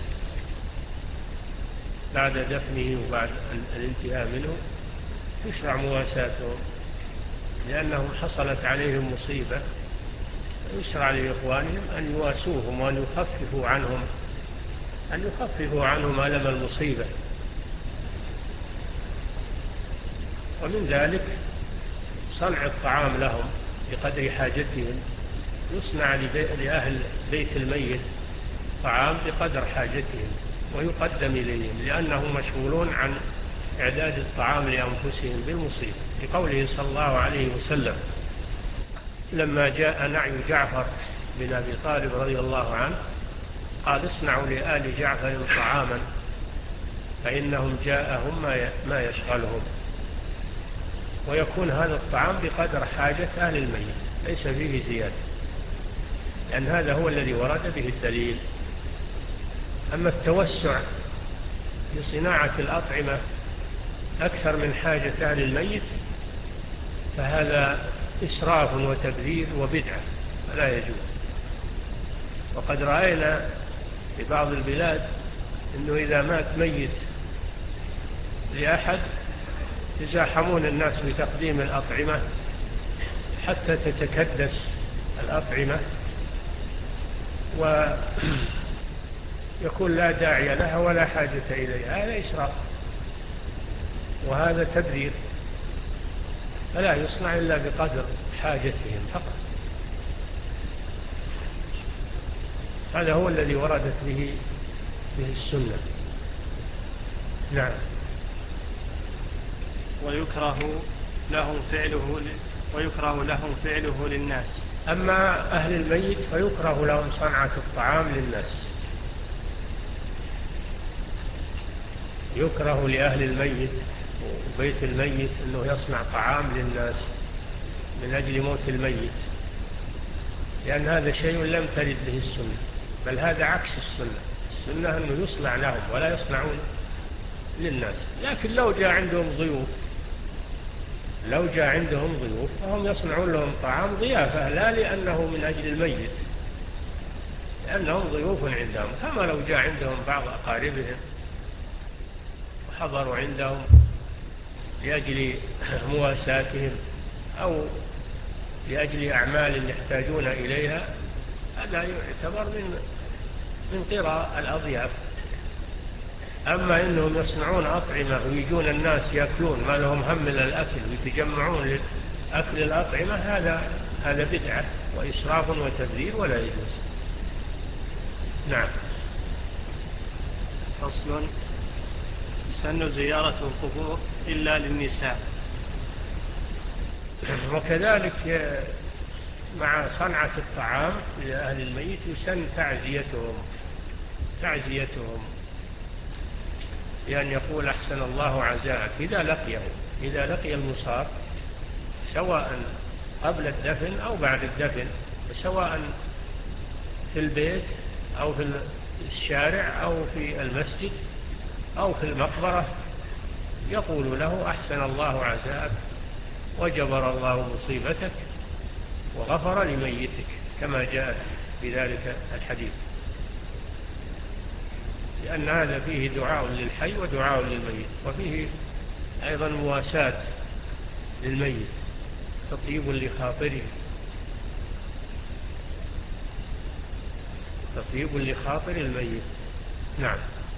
Speaker 2: بعد دفنه وبعد الانتهاء منه يشرع مواساتهم، لأنهم حصلت عليهم مصيبة، يشرع لإخوانهم أن يواسوهم وأن يخففوا عنهم أن يخففوا عنهم ألم المصيبة. ومن ذلك صنع الطعام لهم بقدر حاجتهم، يصنع لأهل بيت الميت طعام بقدر حاجتهم ويقدم إليهم، لأنهم مشغولون عن إعداد الطعام لأنفسهم بالمصيبة، لقوله صلى الله عليه وسلم لما جاء نعي جعفر بن أبي طالب رضي الله عنه قال اصنعوا لآل جعفر طعاما فإنهم جاءهم ما يشغلهم، ويكون هذا الطعام بقدر حاجة أهل الميت ليس فيه زيادة، لأن هذا هو الذي ورد به الدليل. أما التوسع في صناعة الأطعمة أكثر من حاجة أهل الميت فهذا إسراف وتبذير وبدعة فلا يجوز. وقد رأينا في بعض البلاد أنه إذا مات ميت لأحد يزاحمون الناس بتقديم الأطعمة حتى تتكدس الأطعمة ويكون لا داعي لها ولا حاجة إليها، هذا إسراف وهذا تبذير، فلا يصنع إلا بقدر حاجتهم فقط. هذا هو الذي وردت به به السنة. نعم.
Speaker 1: ويكره لهم فعله ويكره لهم فعله للناس.
Speaker 2: أما أهل الميت فيكره لهم صنعة الطعام للناس، يكره لأهل الميت وبيت الميت أنه يصنع طعام للناس من أجل موت الميت، لأن هذا شيء لم ترد به السنة، بل هذا عكس السنة. السنة أنه يصنع لهم ولا يصنعون للناس. لكن لو جاء عندهم ضيوف لو جاء عندهم ضيوف فهم يصنعون لهم طعام ضيافة، لا لأنه من أجل الميت، لأنهم ضيوف عندهم، كما لو جاء عندهم بعض أقاربهم وحضروا عندهم لأجل مواساتهم أو لأجل أعمال يحتاجون إليها، هذا يعتبر من من قراء الأضياف. أما إنهم يصنعون أطعمة ويجون الناس يأكلون ما لهم هم من الأكل ويتجمعون لأكل الأطعمة، هذا هذا بدعة وإسراف وتبذير ولا يجوز. نعم.
Speaker 1: فصل: سن زيارة القبور إلا للنساء.
Speaker 2: وكذلك مع صنعة الطعام لأهل الميت يسن تعزيتهم تعزيتهم لأن يقول أحسن الله عزاءك إذا لقيه إذا لقي المصاب، سواء قبل الدفن أو بعد الدفن، سواء في البيت أو في الشارع أو في المسجد أو في المقبرة، يقول له أحسن الله عزاءك وجبر الله مصيبتك وغفر لميتك، كما جاء بذلك الحديث، لأن هذا فيه دعاء للحي ودعاء للميت، وفيه أيضا مواساة للميت، تطيب لخاطره تطيب لخاطر الميت. نعم.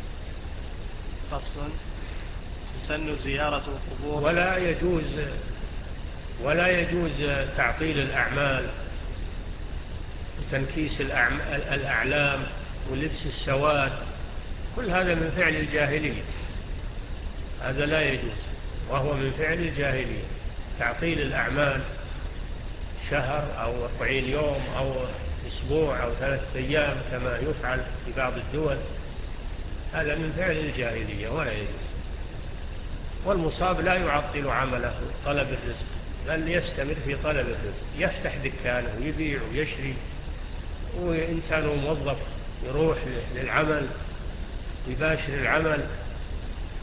Speaker 1: فصل: تسن زيارة القبور
Speaker 2: ولا يجوز ولا يجوز تعطيل الأعمال وتنكيس الأعلام ولبس السواد، كل هذا من فعل الجاهلية، هذا لا يجوز وهو من فعل الجاهلية. تعطيل الأعمال شهر أو أربعين يوم أو أسبوع أو ثلاثة أيام كما يفعل في بعض الدول، هذا من فعل الجاهلية ولا يجوز. والمصاب لا يعطل عمله طلب الرزق، بل يستمر في طلب الرزق، يفتح دكانه ويبيع ويشري، وإنسان موظف يروح للعمل يباشر العمل،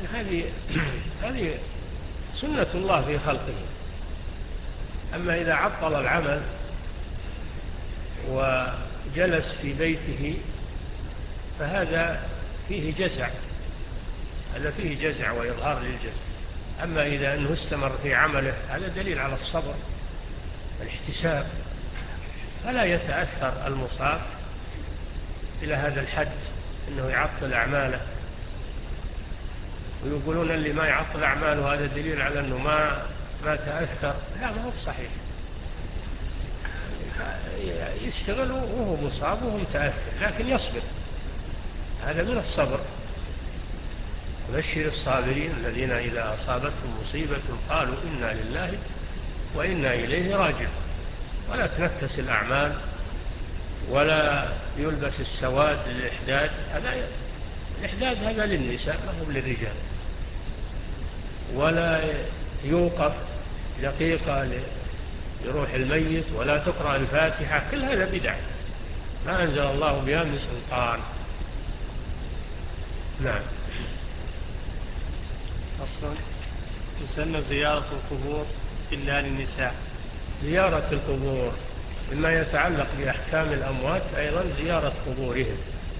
Speaker 2: هذه هذه سنة الله في خلقه. أما إذا عطل العمل وجلس في بيته فهذا فيه جزع، هذا فيه جزع وإظهار للجزع. أما إذا أنه استمر في عمله هذا دليل على الصبر والاحتساب، فلا يتأثر المصاب إلى هذا الحد أنه يعطل أعماله. ويقولون اللي ما يعطل أعماله هذا دليل على أنه ما ما تأثر. لا، ما هو صحيح. يشتغل وهو مصاب وهو متأثر لكن يصبر، هذا من الصبر. وبشر الصابرين الذين إذا أصابتهم مصيبة قالوا إنا لله وإنا إليه راجعون. ولا تنكس الأعمال ولا يلبس السواد للإحداد. هذا الإحداد هذا للنساء ما هو للرجال. ولا يوقف دقيقة لروح الميت ولا تقرأ الفاتحة، كل هذا بدع ما أنزل الله بها من سلطان. نعم.
Speaker 1: أصلا تسن زيارة القبور إلا للنساء.
Speaker 2: زيارة القبور مما يتعلق بأحكام الأموات أيضا زيارة قبورهم،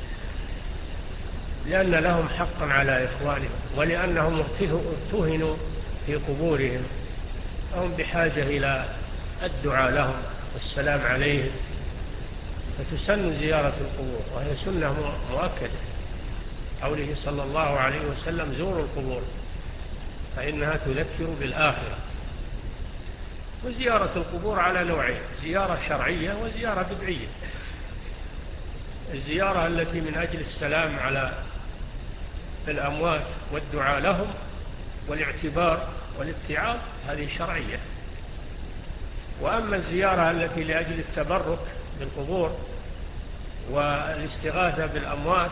Speaker 2: لأن لهم حقا على إخوانهم ولأنهم ارتهنوا في قبورهم، فهم بحاجة إلى الدعاء لهم والسلام عليهم. فتسن زيارة القبور وهي سنة مؤكدة، قوله صلى الله عليه وسلم زوروا القبور فإنها تذكر بالآخرة. وزيارة القبور على نوعين: زيارة شرعية وزيارة بدعية. الزيارة التي من أجل السلام على الأموات والدعاء لهم والاعتبار والاتعاظ هذه شرعية. وأما الزيارة التي لأجل التبرك بالقبور والاستغاثة بالأموات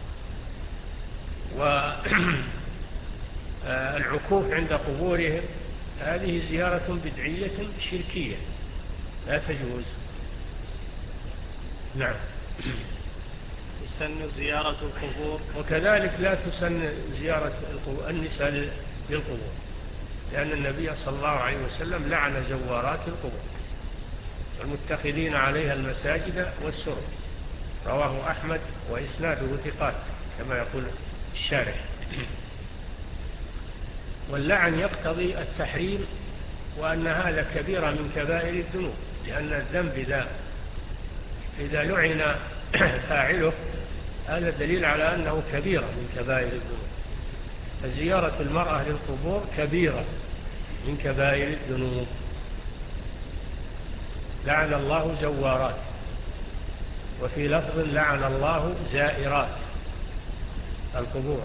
Speaker 2: والعكوف عند قبورهم هذه زيارة بدعية شركية لا تجوز. نعم.
Speaker 1: تسن زيارة القبور.
Speaker 2: وكذلك لا تسن زيارة النساء للقبور، لأن النبي صلى الله عليه وسلم لعن زوارات القبور والمتخذين عليها المساجد والسرج. رواه أحمد وإسناده ثقات كما يقول الشارح. واللعن يقتضي التحريم وأن هذا كبيرة من كبائر الذنوب، لأن الذنب إذا إذا لعن فاعله هذا دليل على أنه كبيرة من كبائر الذنوب. فزيارة المرأة للقبور كبيرة من كبائر الذنوب. لعن الله زوارات، وفي لفظ لعن الله زائرات القبور،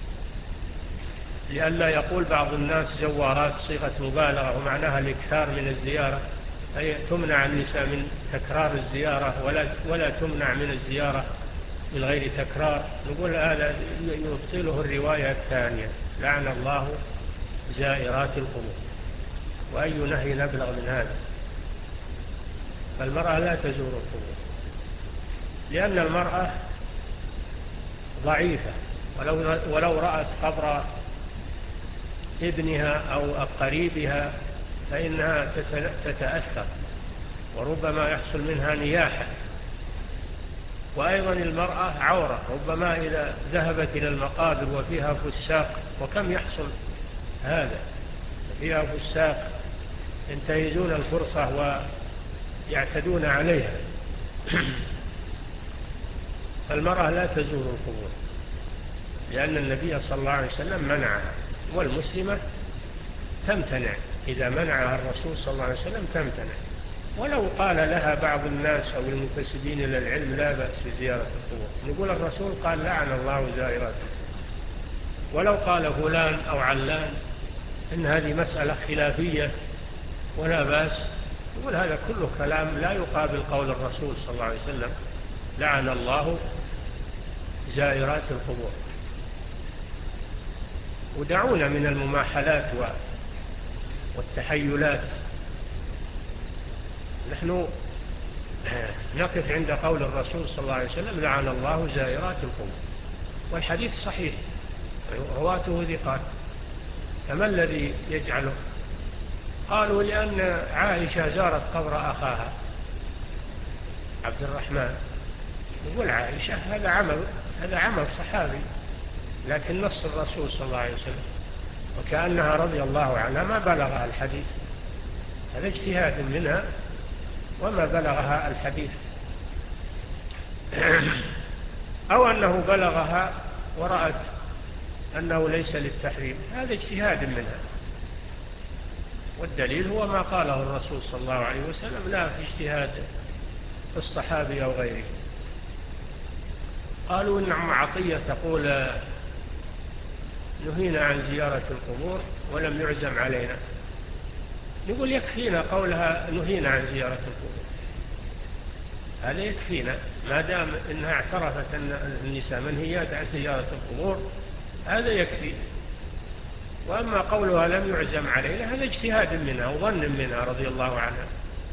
Speaker 2: لئلا يقول بعض الناس زوارات صيغة مبالغة ومعناها الإكثار من الزيارة، أي تمنع النساء من تكرار الزيارة ولا, ولا تمنع من الزيارة من غير تكرار. نقول هذا يبطله الرواية الثانية لعن الله زائرات القبور. وأي نهي نبلغ من هذا؟ فالمرأة لا تزور القبور، لأن المرأة ضعيفة، ولو, ولو رأت قبر ابنها أو قريبها فإنها تتأثر وربما يحصل منها نياحة. وأيضا المرأة عورة، ربما إذا ذهبت إلى المقابر وفيها فساق، وكم يحصل هذا، فيها فساق ينتهزون الفرصة ويعتدون عليها. فالمرأة لا تزور القبور لأن النبي صلى الله عليه وسلم منعها، والمسلمة تمتنع إذا منعها الرسول صلى الله عليه وسلم تمتنع. ولو قال لها بعض الناس أو المنتسبين إلى العلم لا بأس بزيارة القبور، نقول الرسول قال لعن الله زائراته. ولو قال فلان أو علان إن هذه مسألة خلافية ولا بأس، نقول هذا كله كلام لا يقابل قول الرسول صلى الله عليه وسلم لعن الله زائرات القبور. ودعونا من المماحلات والتحيلات، نحن نقف عند قول الرسول صلى الله عليه وسلم لعن الله زائرات القبور، والحديث صحيح رواته ثقات، فما الذي يجعله؟ قالوا لأن عائشة زارت قبر أخاها عبد الرحمن، يقول عائشة هذا عمل هذا عمل صحابي، لكن نص الرسول صلى الله عليه وسلم، وكأنها رضي الله عنها ما بلغها الحديث، هذا اجتهاد منها وما بلغها الحديث، أو أنه بلغها ورأت أنه ليس للتحريم، هذا اجتهاد منها، والدليل هو ما قاله الرسول صلى الله عليه وسلم، لا في اجتهاد الصحابي أو غيره. قالوا إن عم عطية تقول نهينا عن زيارة القبور ولم يعزم علينا، نقول يكفينا قولها نهينا عن زيارة القبور، هذا يكفينا ما دام إنها اعترفت أن النساء منهيات عن زيارة القبور، هذا يكفي. وأما قولها لم يعزم علينا هذا اجتهاد منها وظن منها رضي الله عنها،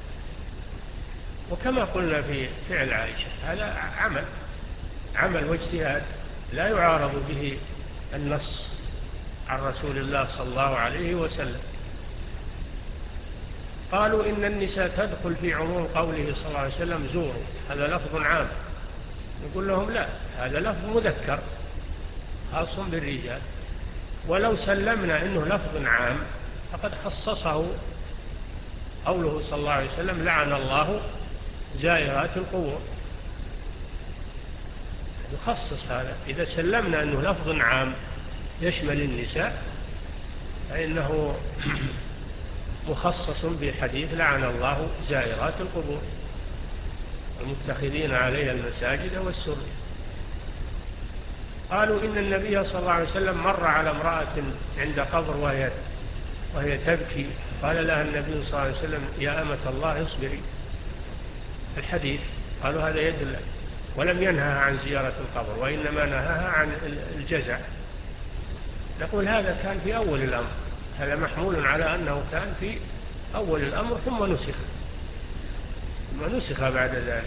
Speaker 2: وكما قلنا في فعل عائشة هذا عمل عمل واجتهاد لا يعارض به النص عن رسول الله صلى الله عليه وسلم. قالوا إن النساء تدخل في عموم قوله صلى الله عليه وسلم زوروا، هذا لفظ عام، نقول لهم لا، هذا لفظ مذكر خاص بالرجال، ولو سلمنا إنه لفظ عام فقد خصصه قوله صلى الله عليه وسلم لعن الله زائرات القبور، يخصص هذا. إذا سلمنا أنه لفظ عام يشمل النساء فإنه مخصص بحديث لعن الله زائرات القبور المتخذين عليها المساجد والسرج. قالوا إن النبي صلى الله عليه وسلم مر على امرأة عند قبر وهي, وهي تبكي، قال لها النبي صلى الله عليه وسلم يا أمة الله اصبري، الحديث. قالوا هذا يدل، ولم ينهها عن زيارة القبر وإنما نهاها عن الجزع. نقول هذا كان في أول الأمر، هذا محمول على أنه كان في أول الأمر ثم نسخ ثم نسخ بعد ذلك.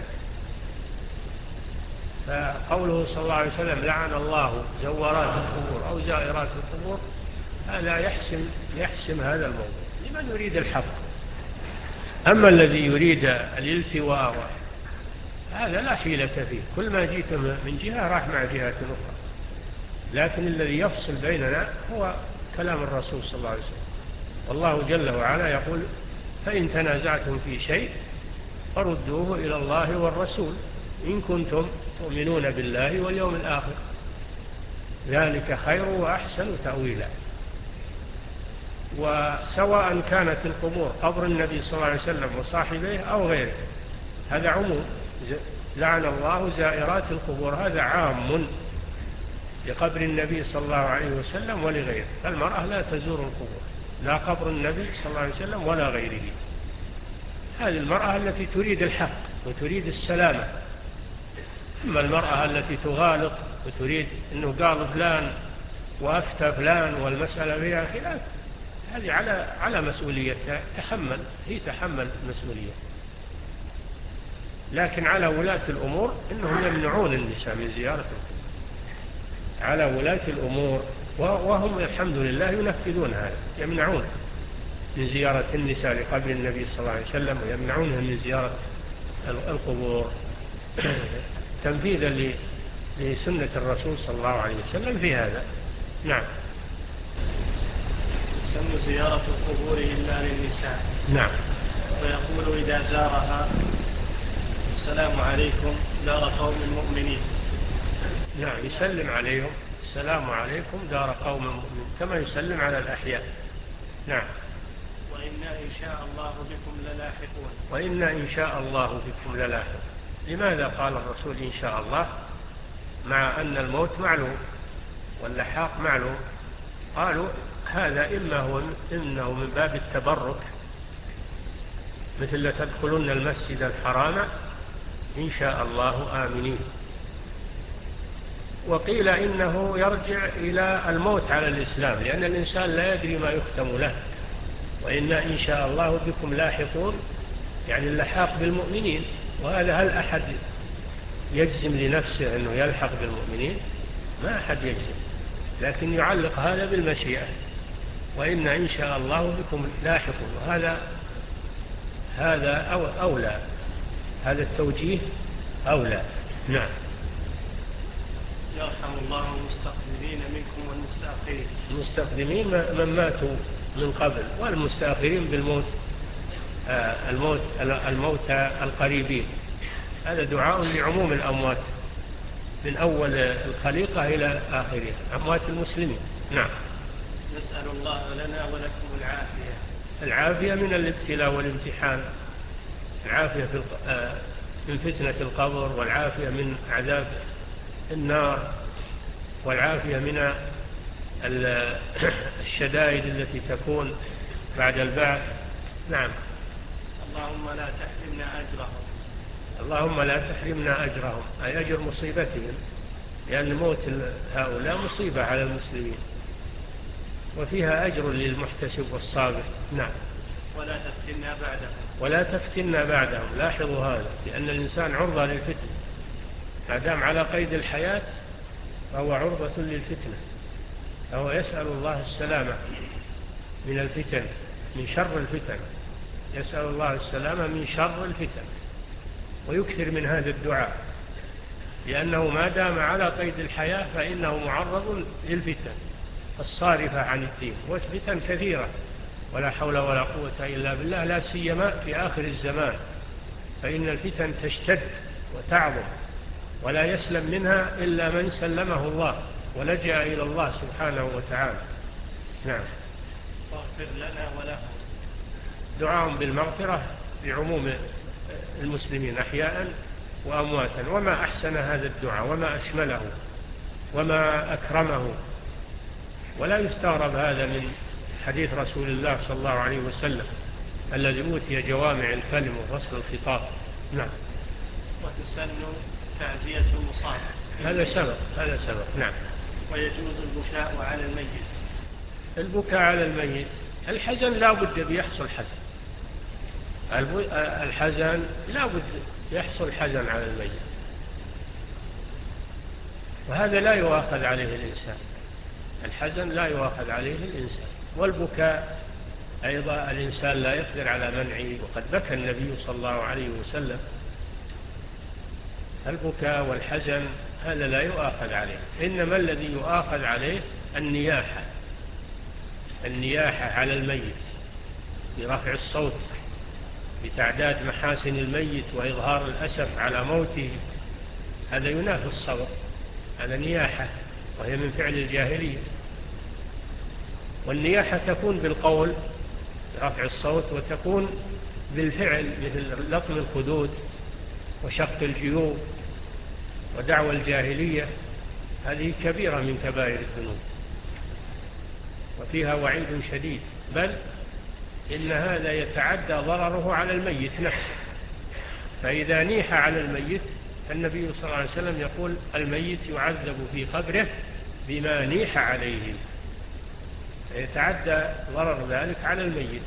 Speaker 2: فقوله صلى الله عليه وسلم لعن الله زوارات القبور أو زائرات القبور هذا يحسم, يحسم هذا الموضوع لمن يريد الحق. أما الذي يريد الالتواء هذا لا حيلة فيه، كل ما جيت من جهة راح مع جهة أخرى، لكن الذي يفصل بيننا هو كلام الرسول صلى الله عليه وسلم. والله جل وعلا يقول فإن تنازعتم في شيء فردوه إلى الله والرسول إن كنتم تؤمنون بالله واليوم الآخر، ذلك خير وأحسن تأويلا. وسواء كانت القبور قبر النبي صلى الله عليه وسلم وصاحبيه أو غيره، هذا عموم. لعن الله زائرات القبور هذا عام لقبر النبي صلى الله عليه وسلم ولغيره، فالمرأة لا تزور القبور، لا قبر النبي صلى الله عليه وسلم ولا غيره. هذه المرأة التي تريد الحق وتريد السلامة. أما المرأة التي تغالط وتريد أنه قال فلان وأفتى فلان والمسألة فيها خلاف، هذه على على مسؤوليتها، تحمل هي تحمل مسؤولية. لكن على ولاة الأمور إنهم يمنعون النساء من زيارة القبور، على ولاة الأمور، وهم الحمد لله ينفذون هذا، يمنعون من زيارة النساء لقبر النبي صلى الله عليه وسلم، ويمنعونها من زيارة القبور تنفيذا لسنة الرسول صلى الله عليه وسلم في هذا. نعم.
Speaker 1: تسمى زيارة القبور إلا للنساء.
Speaker 2: نعم.
Speaker 1: ويقول إذا زارها السلام عليكم دار قوم المؤمنين.
Speaker 2: نعم، يسلم عليهم السلام عليكم دار قوم المؤمنين كما يسلم على الأحياء. نعم.
Speaker 1: وإنا إن شاء الله بكم للاحقون.
Speaker 2: وإنا إن شاء الله بكم للاحقون. لماذا قال الرسول إن شاء الله مع أن الموت معلوم واللحاق معلوم؟ قالوا هذا إما هو إنه من باب التبرك، مثل لتدخلن المسجد الحرام إن شاء الله آمنين. وقيل إنه يرجع إلى الموت على الإسلام، لأن الإنسان لا يدري ما يختم له. وإنا إن شاء الله بكم لاحقون، يعني اللحاق بالمؤمنين. وهذا هل أحد يجزم لنفسه أنه يلحق بالمؤمنين؟ ما أحد يجزم. لكن يعلق هذا بالمشيئة، وإن إن شاء الله بكم لاحقون، وهذا هذا أولى، هذا التوجيه أولى. نعم.
Speaker 1: يرحم الله المستقدمين منكم والمستأخرين.
Speaker 2: المستقدمين من ماتوا من قبل، والمستأخرين بالموت، الموت الموتى القريبين. هذا دعاء لعموم الأموات من أول الخليقة إلى آخرها، أموات المسلمين. نعم.
Speaker 1: نسأل الله لنا ولكم العافية.
Speaker 2: العافية من الابتلاء والامتحان، العافية في من فتنة القبر، والعافية من عذاب النار، والعافية من الشدائد التي تكون بعد البعث. نعم.
Speaker 1: اللهم لا تحرمنا أجرهم.
Speaker 2: اللهم لا تحرمنا أجرهم، أي أجر مصيبتهم، لأن موت هؤلاء مصيبة على المسلمين، وفيها أجر للمحتسب والصابر. نعم.
Speaker 1: ولا تفتنا بعدهم.
Speaker 2: ولا تفتنا بعدهم، لاحظوا هذا، لأن الإنسان عرضة للفتن، ما دام على قيد الحياة فهو عرضة للفتنة، فهو يسأل الله السلامة من الفتن، من شر الفتن، يسأل الله السلامة من شر الفتن، ويكثر من هذا الدعاء، لأنه ما دام على قيد الحياة فإنه معرض للفتن الصارفة عن الدين، والفتن كثيرة ولا حول ولا قوة إلا بالله، لا سيما في آخر الزمان، فإن الفتن تشتد وتعظم، ولا يسلم منها إلا من سلمه الله ولجأ إلى الله سبحانه وتعالى. نعم.
Speaker 1: واغفر لنا ولهم.
Speaker 2: دعاء بالمغفرة بعموم المسلمين أحياء وأمواتا، وما أحسن هذا الدعاء وما أشمله وما أكرمه، ولا يستغرب هذا من حديث رسول الله صلى الله عليه وسلم الذي أوتي جوامع الكلم وفصل الخطاب. نعم.
Speaker 1: وتسن تعزية المصاب.
Speaker 2: هذا سبق، هذا سبق. نعم.
Speaker 1: ويجوز البكاء على الميت.
Speaker 2: البكاء على الميت، الحزن لا بد بيحصل حزن، الحزن لا بد يحصل حزن على الميت، وهذا لا يؤاخذ عليه الإنسان، الحزن لا يؤاخذ عليه الإنسان. والبكاء أيضا الإنسان لا يقدر على منعه، وقد بكى النبي صلى الله عليه وسلم. البكاء والحزن هذا لا يؤاخذ عليه، إنما الذي يؤاخذ عليه النياحة، النياحة على الميت برفع الصوت، بتعداد محاسن الميت وإظهار الأسف على موته، هذا ينافي الصبر، هذا نياحة، وهي من فعل الجاهلية. والنياحة تكون بالقول برفع الصوت، وتكون بالفعل مثل لطم الخدود وشق الجيوب ودعوى الجاهلية، هذه كبيرة من كبائر الذنوب وفيها وعيد شديد، بل إن هذا يتعدى ضرره على الميت نفسه. فإذا نيح على الميت، النبي صلى الله عليه وسلم يقول الميت يعذب في قبره بما نيح عليه، فيتعدى ضرر ذلك على الميت،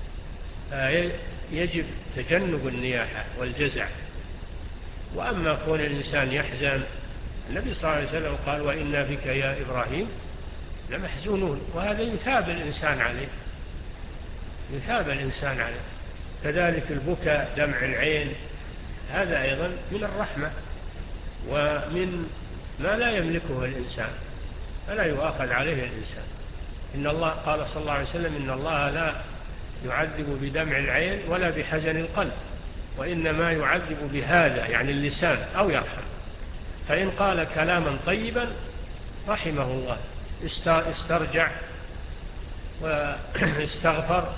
Speaker 2: فيجب تجنب النياحة والجزع. وأما كون الإنسان يحزن، النبي صلى الله عليه وسلم قال وإنا بك يا إبراهيم لمحزونون، وهذا يثاب الإنسان عليه، يثاب الإنسان عليه. كذلك البكاء دمع العين، هذا أيضا من الرحمة ومن ما لا يملكه الإنسان، فلا يؤاخذ عليه الإنسان. إن الله قال صلى الله عليه وسلم إن الله لا يعذب بدمع العين ولا بحزن القلب، وإنما يعذب بهذا يعني اللسان أو يرحم. فإن قال كلاما طيبا رحمه الله، استرجع واستغفر،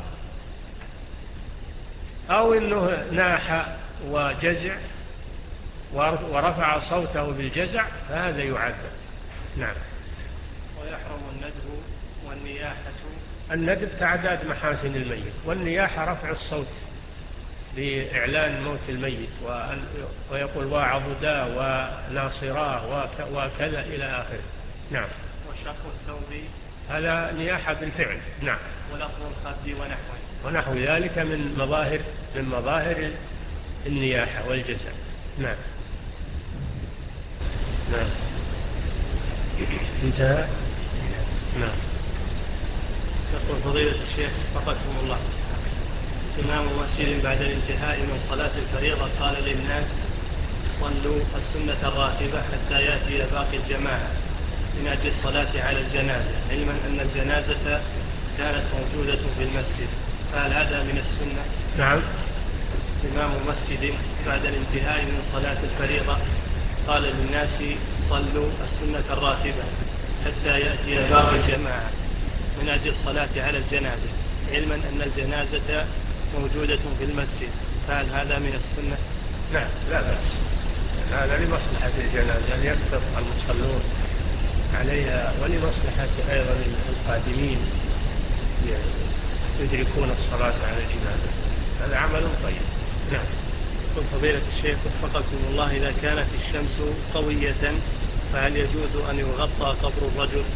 Speaker 2: أو إنه ناح وجزع ورفع صوته بالجزع، فهذا يعذب. نعم.
Speaker 1: ويحرم الندب والنياحة.
Speaker 2: الندب تعداد محاسن الميت، والنياحة رفع الصوت بإعلان موت الميت، ويقول واعضدا وناصراه وكذا إلى آخره. نعم.
Speaker 1: وشق الثوب،
Speaker 2: هذا نياحة بالفعل. نعم.
Speaker 1: ولفظ الخد ونحوه
Speaker 2: ونحو ذلك من مظاهر من مظاهر النياحة والجزع. نعم. نعم. انتهى. نعم.
Speaker 1: يقول فضيلة الشيخ وفقكم الله، إمام مسجد بعد الانتهاء من صلاة الفريضة قال للناس صلوا السنة الراتبة حتى يأتي باقي الجماعة من أجل الصلاة على الجنازة، علما أن الجنازة كانت موجودة في المسجد، فهل هذا من السنة؟
Speaker 2: نعم.
Speaker 1: إمام مسجد بعد الانتهاء من صلاة الفريضة قال للناس صلوا السنة الراتبة حتى يأتي باقي الجماعة من أجل الصلاة على الجنازة، علما أن الجنازة موجودة في المسجد، فهل هذا من السنة؟
Speaker 2: لا لا بأس، هذا لمصلحة الجنازة أن يكثر المصلون عليها، ولمصلحة أيضا القادمين يدركون الصلاة على الجنازة، هذا عمل طيب. نعم.
Speaker 1: قل فضيلة الشيخ وفقكم الله، إذا كانت الشمس قوية فهل يجوز أن يغطى قبر الرجل؟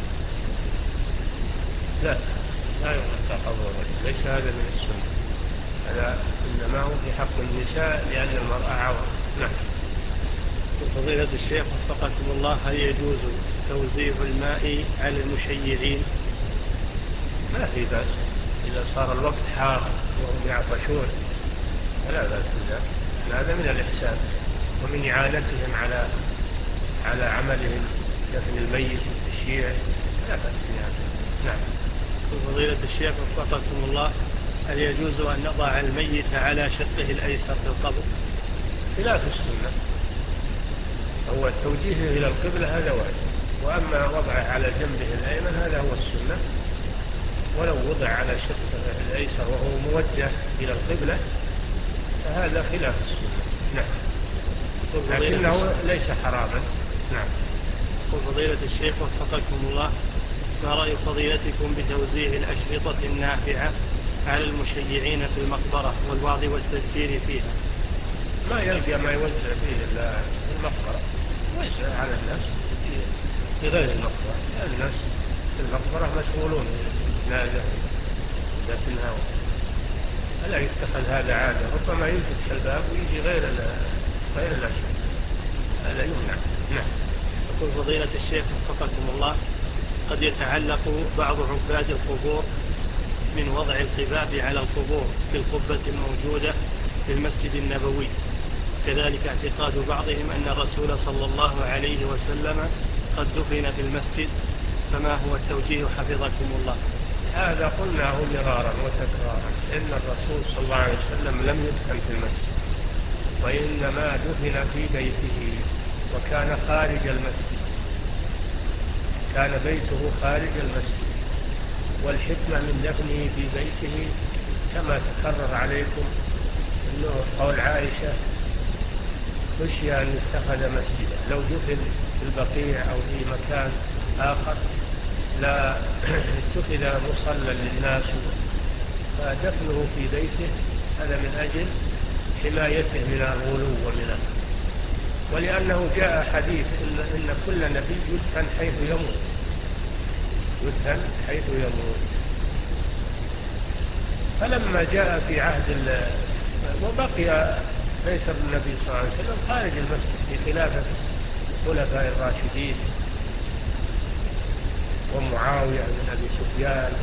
Speaker 2: لا لا يغطى قبر الرجل، ليس هذا من السنة، هذا إنما هو في حق النساء لأن المرأة عورة. نعم.
Speaker 1: فضيلة الشيخ وفقكم الله، هل يجوز توزيع الماء على المشيعين؟
Speaker 2: ما في بأس، إذا صار الوقت حار وهم يعطشون فلا بأس بذلك، هذا من الإحسان ومن إعانتهم على على عملهم دفن الميت والتشييع، لا بأس بهذا. نعم.
Speaker 1: فضيلة الشيخ وفقكم الله، هل يجوز أن نضع الميت على شقه الأيسر في القبر؟
Speaker 2: خلاف السنة، هو التوجيه إلى القبلة هذا واجب، وأما وضعه على جنبه الأيمن هذا هو السنة، ولو وضع على شقه الأيسر وهو موجه إلى القبلة فهذا خلاف السنة. نعم. لكنه ليس حراما. نعم.
Speaker 1: فضيلة الشيخ وفقكم الله، ما رأي فضيلتكم بتوزيع الأشرطة النافعة على المشيعين في المقبرة والوعظ والتذكير فيها؟
Speaker 2: ما يلقى ما يوزع فيه إلا في المقبرة، يوزع على الناس في غير المقبرة، لأن الناس في المقبرة مشغولون بالجنازة دفنها، فلا يتخذ هذا عادة، ربما ينفتح الباب ويجي غير غير الأشرطة، هذا يمنع. نعم.
Speaker 1: يقول فضيلة الشيخ وفقكم الله، قد يتعلق بعض عباد القبور من وضع القباب على القبور في القبة الموجودة في المسجد النبوي، كذلك اعتقاد بعضهم أن الرسول صلى الله عليه وسلم قد دفن في المسجد، فما هو التوجيه حفظكم الله؟
Speaker 2: هذا قلناه مرارا وتكرارا، إن الرسول صلى الله عليه وسلم لم يدفن في المسجد، وإنما دفن في بيته، وكان خارج المسجد، كان بيته خارج المسجد، والحكمة من دفنه في بيته كما تكرر عليكم أنه قول عائشة خشي أن يتخذ مسجدا، لو دفن في البقيع أو في مكان آخر لا اتخذ مصلى للناس، فدفنه في بيته هذا من أجل حمايته من الغلو ومن، ولأنه جاء حديث إن, إن كل نبي يدفن حيث يموت، يدفن حيث يموت. فلما جاء في عهد وبقي بيت النبي صلى الله عليه وسلم خارج المسجد في خلافة الخلفاء الراشدين ومعاوية بن أبي سفيان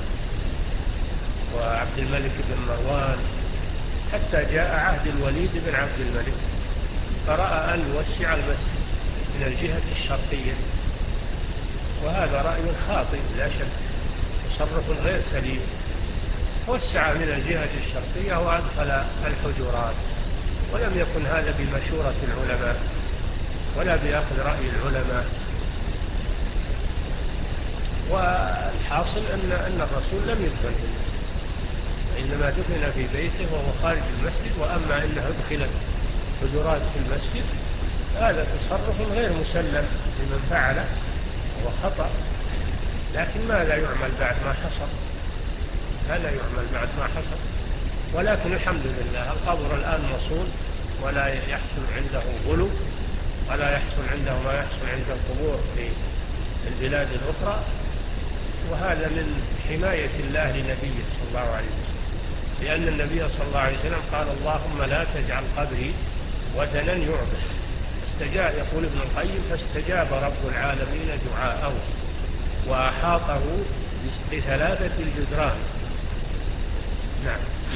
Speaker 2: وعبد الملك بن مروان، حتى جاء عهد الوليد بن عبد الملك فرأى أن يوسع المسجد من الجهة الشرقية، وهذا رأي خاطئ لا شك، تصرف غير سليم، وسع من الجهة الشرقية وأدخل الحجرات، ولم يكن هذا بمشورة العلماء ولا بأخذ رأي العلماء، والحاصل أن أن الرسول لم يدفن في المسجد، وإنما دفن في بيته وهو خارج المسجد، وأما أنه أدخلت حجرات في المسجد هذا تصرف غير مسلم لمن فعله وهو خطأ، لكن ماذا يعمل بعد ما حصل؟ هذا يعمل بعد ما حصل، ولكن الحمد لله القبر الآن مصون ولا يحصل عنده غلو، ولا يحصل عنده ما يحصل عند القبور في البلاد الأخرى، وهذا من حماية الله لنبيه صلى الله عليه وسلم، لأن النبي صلى الله عليه وسلم قال اللهم لا تجعل قبري وثنا يعبد، فاستجاب، يقول ابن القيم فاستجاب رب العالمين دعاءه، وأحاطه بثلاثة الجدران. نعم.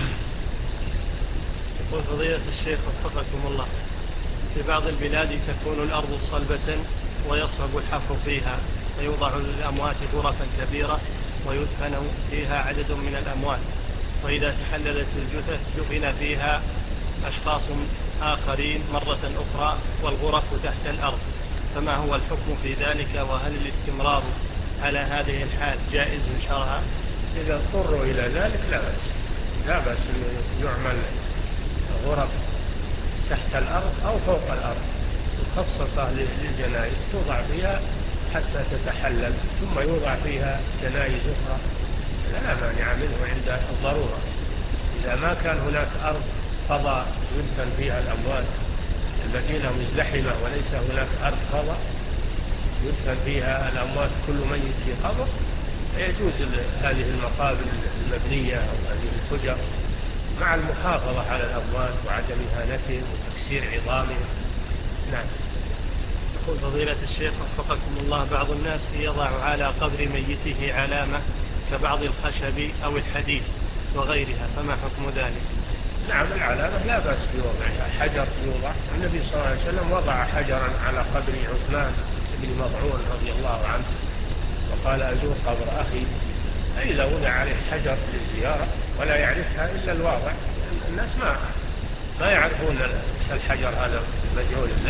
Speaker 1: يقول فضيلة الشيخ وفقكم الله، في بعض البلاد تكون الأرض صلبة ويصعب الحفر فيها، فيوضع للأموات غرفا كبيرة ويدفن فيها عدد من الأموات، وإذا تحللت الجثث دفن فيها أشخاص آخرين مرة أخرى والغرف تحت الأرض، فما هو الحكم في ذلك؟ وهل الاستمرار على هذه الحال جائز شرعا؟
Speaker 2: إذا اضطروا إلى ذلك لا بأس، لا بأس أن يعمل غرف تحت الأرض أو فوق الأرض مخصصة للجنائز توضع فيها حتى تتحلل، ثم يوضع فيها جنائز أخرى، لا مانع منه عند الضرورة. إذا ما كان هناك أرض فضاء يدفن فيها الأموات، المدينة مزدحمة وليس هناك أرض فضاء يدفن فيها الأموات كل ميت في قبر، فيجوز هذه المقابر المبنية أو هذه الفجر مع المحافظة على الأموات وعدم إهانتهم وتكسير عظامهم. نعم.
Speaker 1: يقول فضيلة الشيخ وفقكم الله، بعض الناس يضع على قبر ميته علامة كبعض الخشب أو الحديد وغيرها، فما حكم ذلك؟
Speaker 2: نعم، العلامة لا بأس بوضعها، حجر يوضع، النبي صلى الله عليه وسلم وضع حجرا على قبر عثمان بن مظعون رضي الله عنه وقال أزور قبر أخي، فإذا وضع عليه حجر للزيارة ولا يعرفها إلا الواضع، الناس ما ما يعرفون الحجر هذا مجعول له،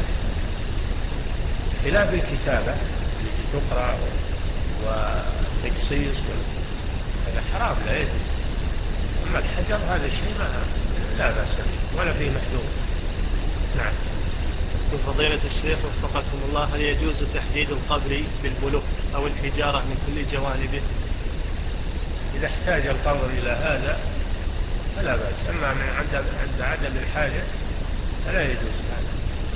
Speaker 2: خلاف الكتابة التي تقرأ وتجصيص هذا حرام لا يجوز. أما الحجر هذا الشيء ما لا بأس به ولا فيه محذور. نعم.
Speaker 1: فضيلة الشيخ وفقكم الله، هل يجوز تحديد القبر بالبلوك أو الحجارة من كل جوانبه؟
Speaker 2: إذا احتاج القبر إلى هذا فلا بأس، أما من عند عدم الحاجة فلا يجوز هذا،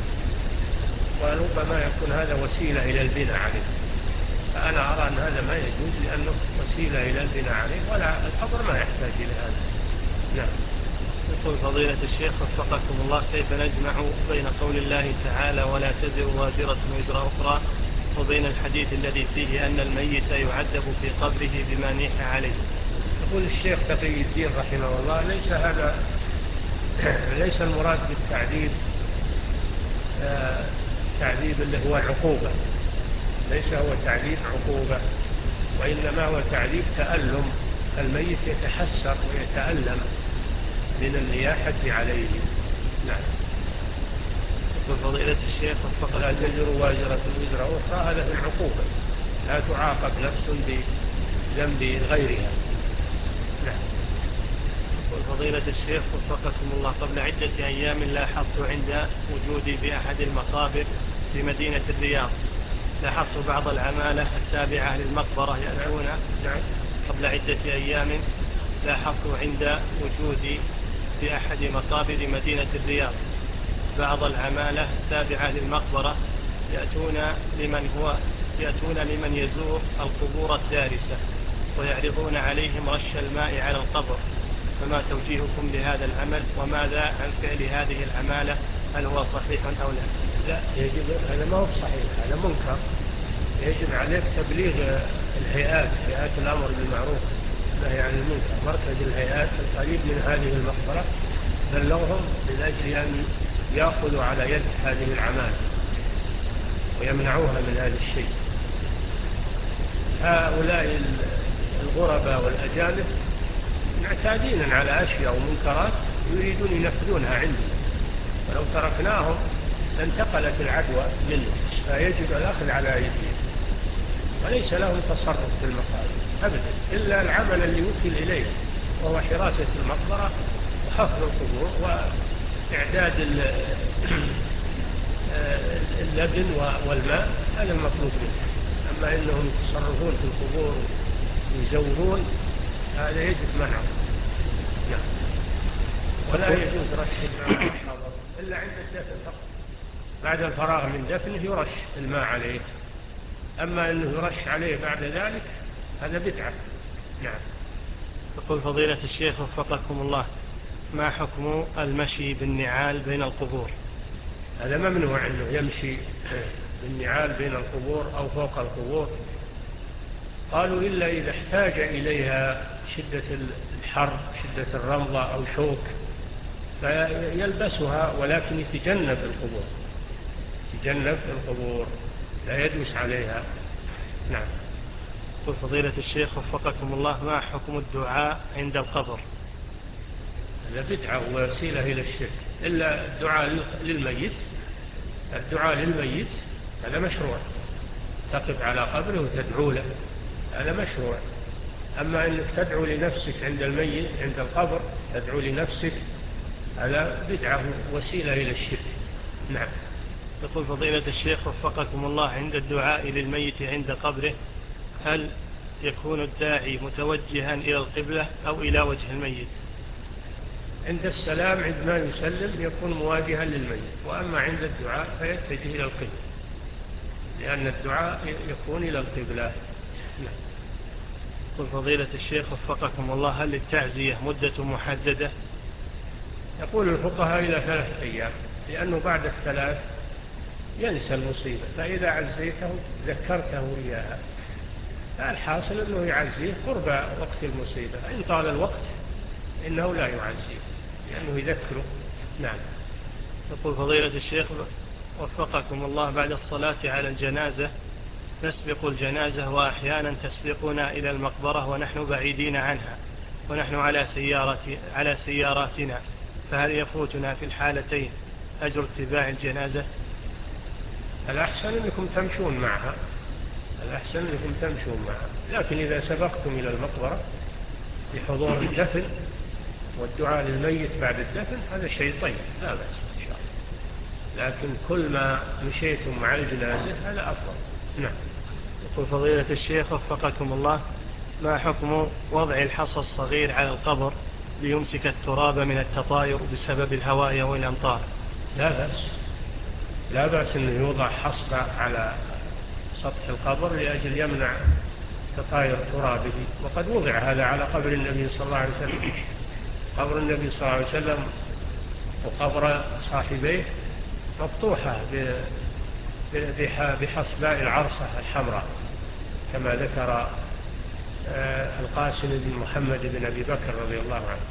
Speaker 2: وربما يكون هذا وسيلة إلى البناء عليه، فأنا أرى أن هذا ما يجوز لأنه وسيلة إلى البناء عليه، ولا القبر ما يحتاج إلى هذا. نعم.
Speaker 1: يقول فضيلة الشيخ وفقكم الله، كيف نجمع بين قول الله تعالى ولا تزر وازرة وزر أخرى وبين الحديث الذي فيه أن الميت يعذب في قبره بما نيح عليه؟
Speaker 2: يقول الشيخ تقي الدين رحمه الله، ليس هذا ليس المراد بالتعذيب آه تعذيب اللي هو العقوبة، ليس هو تعذيب عقوبة، وإنما هو تعذيب تألم، الميت يتحسر ويتألم من النياحة عليه. نعم.
Speaker 1: يقول فضيلة الشيخ وفقكم
Speaker 2: لا تزر وازرة وزر أخرى، هذا في العقوبة، لا تعاقب نفس بذنب غيرها. نعم.
Speaker 1: يقول فضيلة الشيخ وفقكم الله، قبل عدة أيام لاحظت عند وجودي بأحد المقابر في مدينة الرياض، لاحظت بعض العمالة التابعة للمقبرة يأتون.
Speaker 2: نعم.
Speaker 1: قبل عدة أيام لاحظت عند وجودي في أحد مقابر مدينة الرياض بعض العمالة التابعة للمقبرة يأتون لمن هو يأتون لمن يزور القبور الدارسة ويعرضون عليهم رش الماء على القبر، فما توجيهكم لهذا العمل وماذا عن فعل هذه العمالة؟ هل هو صحيح أو لا؟
Speaker 2: لا، يجب، هذا ما هو صحيح، هذا منكر، يجب عليك تبليغ الهيئات، هيئات الأمر بالمعروف والنهي عن المنكر، مركز الهيئات القريب من هذه المقبرة بلغهم من أجل أن يأخذوا على يد هذه العمالة ويمنعوها من هذا الشيء. هؤلاء الغرباء والأجانب معتادين على أشياء ومنكرات يريدون ينفذونها عندنا، ولو تركناهم لانتقلت العدوى منهم، فيجب الأخذ على أيديهم، وليس لهم تصرف في المقابر أبدا إلا العمل اللي وكل إليه، وهو حراسة المقبرة وحفر القبور وإعداد اللبن والماء، هذا المطلوب منهم. أما إنهم يتصرفون في القبور ويزورون، هذا يجب منعه. نعم. ولا يجوز رش الماء على القبر إلا عند الدفن فقط، بعد الفراغ من دفنه يرش الماء عليه، أما أنه يرش عليه بعد ذلك هذا بدعة. نعم.
Speaker 1: يقول فضيلة الشيخ وفقكم الله، ما حكم المشي بالنعال بين القبور؟
Speaker 2: هذا ممنوع أنه يمشي بالنعال بين القبور أو فوق القبور، قالوا إلا إذا احتاج إليها شدة الحر، شدة الرمضة أو شوك، فيلبسها، ولكن يتجنب القبور، يتجنب القبور، لا يدوس عليها. نعم.
Speaker 1: قل فضيلة الشيخ وفقكم الله، ما حكم الدعاء عند القبر؟
Speaker 2: هذا بدعة ووسيلة إلى الشرك، إلا الدعاء للميت، الدعاء للميت هذا مشروع، تقف على قبره وتدعو له، هذا مشروع. أما أنك تدعو لنفسك عند الميت عند القبر، تدعو لنفسك، هذا بدعة وسيلة إلى الشرك. نعم.
Speaker 1: يقول فضيلة الشيخ وفقكم الله، عند الدعاء للميت عند قبره هل يكون الداعي متوجها إلى القبلة أو إلى وجه الميت؟
Speaker 2: عند السلام عندما يسلم يكون مواجها للميت، وأما عند الدعاء فيتجه إلى القبلة، لأن الدعاء يكون إلى القبلة. نعم.
Speaker 1: يقول فضيلة الشيخ وفقكم الله، هل للتعزية مدة محددة؟
Speaker 2: يقول الفقهاء إلى ثلاث أيام، لأنه بعد الثلاث ينسى المصيبة، فإذا عزيته ذكرته إياها، فالحاصل أنه يعزيه قرب وقت المصيبة، إن طال الوقت إنه لا يعزيه لأنه يذكره. نعم.
Speaker 1: يقول فضيلة الشيخ وفقكم الله، بعد الصلاة على الجنازة نسبق الجنازة وأحيانا تسبقنا إلى المقبرة ونحن بعيدين عنها ونحن على سيارة على سياراتنا، فهل يفوتنا في الحالتين أجر اتباع الجنازة؟
Speaker 2: الأحسن أنكم تمشون معها، الأحسن أنكم تمشون معها، لكن إذا سبقتم إلى المقبرة بحضور الدفن والدعاء للميت بعد الدفن هذا شيء طيب، لا بأس إن شاء الله، لكن كل ما مشيتم مع الجنازة هذا أفضل. نعم.
Speaker 1: يقول فضيلة الشيخ وفقكم الله، ما حكم وضع الحصى الصغير على القبر ليمسك التراب من التطاير بسبب الهواء والأمطار؟
Speaker 2: لا بأس، لا بأس أنه يوضع حصى على سطح القبر لأجل يمنع تطاير ترابه، وقد وضع هذا على قبر النبي صلى الله عليه وسلم. قبر النبي صلى الله عليه وسلم وقبر صاحبيه مفتوحة بحصباء العرصة الحمراء، كما ذكر القاسم بن محمد بن أبي بكر رضي الله عنه.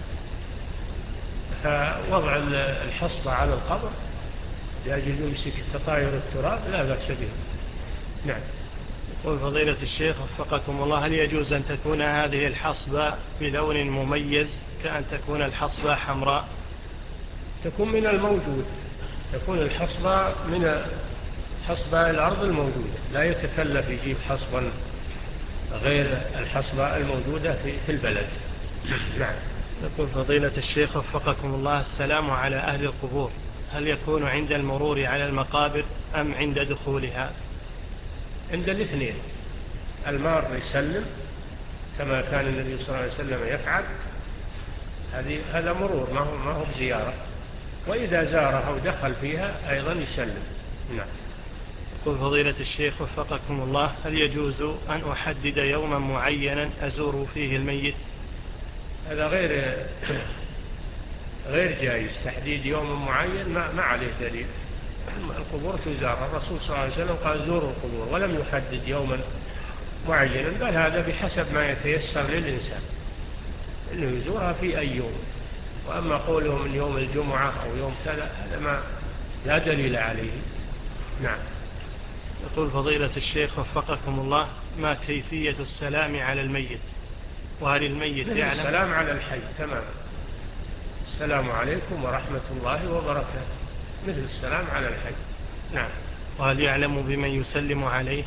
Speaker 2: فوضع الحصبة على القبر لأجل يمسك تطاير التراب لا بأس به. نعم.
Speaker 1: يقول فضيلة الشيخ وفقكم الله، هل يجوز أن تكون هذه الحصبة بلون مميز كأن تكون الحصبة حمراء؟
Speaker 2: تكون من الموجود، تكون الحصبة من حصبة الأرض الموجودة، لا يتكلف يجيب حصبا غير الحصبة الموجودة في البلد. نعم.
Speaker 1: يقول فضيلة الشيخ وفقكم الله، السلام على أهل القبور هل يكون عند المرور على المقابر أم عند دخولها؟
Speaker 2: عند الاثنين، المار يسلم كما كان النبي صلى الله عليه وسلم يفعل، هذا مرور ما هو ما هو بزيارة، وإذا زارها ودخل فيها أيضا يسلم. نعم.
Speaker 1: يقول فضيلة الشيخ وفقكم الله، هل يجوز أن أحدد يوما معينا أزور فيه الميت؟
Speaker 2: هذا غير غير جائز، تحديد يوم معين ما, ما عليه دليل. القبور تزار، الرسول صلى الله عليه وسلم قال زوروا القبور ولم يحدد يوما معينا، بل هذا بحسب ما يتيسر للإنسان أنه يزورها في أي يوم، وأما قوله من يوم الجمعة أو يوم كذا هذا ما لا دليل عليه. نعم.
Speaker 1: يقول فضيلة الشيخ وفقكم الله، ما كيفية السلام على الميت؟ وهل الميت
Speaker 2: مثل
Speaker 1: يعلم؟
Speaker 2: السلام على الحي تماما، السلام عليكم ورحمة الله وبركاته، مثل السلام على الحي. نعم.
Speaker 1: وهل يعلم بمن يسلم عليه؟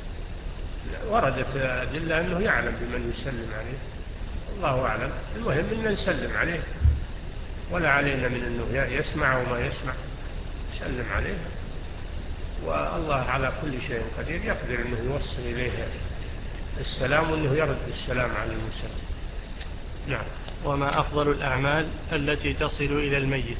Speaker 2: وردت أدلة أنه يعلم بمن يسلم عليه، الله أعلم، المهم أنه نسلم عليه، ولا علينا من أنه يسمع وما يسمع، يسلم عليه، والله على كل شيء قدير، يقدر أنه يوصل إليه السلام وأنه يرد السلام على المسلم. نعم.
Speaker 1: وما أفضل الأعمال التي تصل إلى الميت؟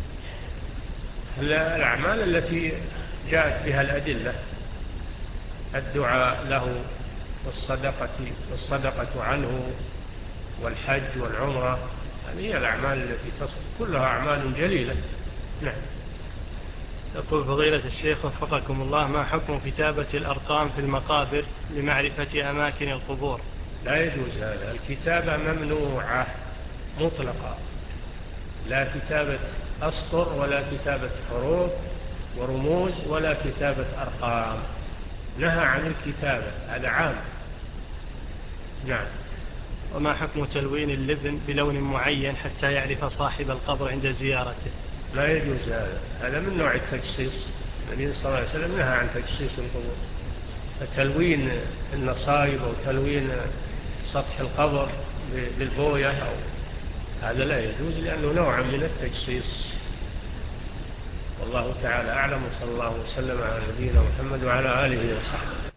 Speaker 2: الأعمال التي جاءت بها الأدلة، الدعاء له والصدقة, والصدقة عنه والحج والعمرة، هذه هي الأعمال التي تصل، كلها أعمال جليلة. نعم.
Speaker 1: يقول فضيلة الشيخ وفقكم الله، ما حكم كتابة الأرقام في المقابر لمعرفة أماكن القبور؟
Speaker 2: لا يجوز هذا، الكتابة ممنوعة مطلقة، لا كتابة أسطر ولا كتابة حروف ورموز ولا كتابة أرقام، نهى عن الكتابة، هذا عام. نعم.
Speaker 1: وما حكم تلوين اللبن بلون معين حتى يعرف صاحب القبر عند زيارته؟
Speaker 2: لا يجوز هذا، هذا من نوع التجصيص، النبي صلى الله عليه وسلم نهى عن تجصيص القبور، فتلوين النصائب أو تلوين سطح القبر بالبوية أو هذا لا يجوز، لأنه نوع من التجصيص. والله تعالى أعلم، صلى الله وسلم على نبينا محمد وعلى آله وصحبه.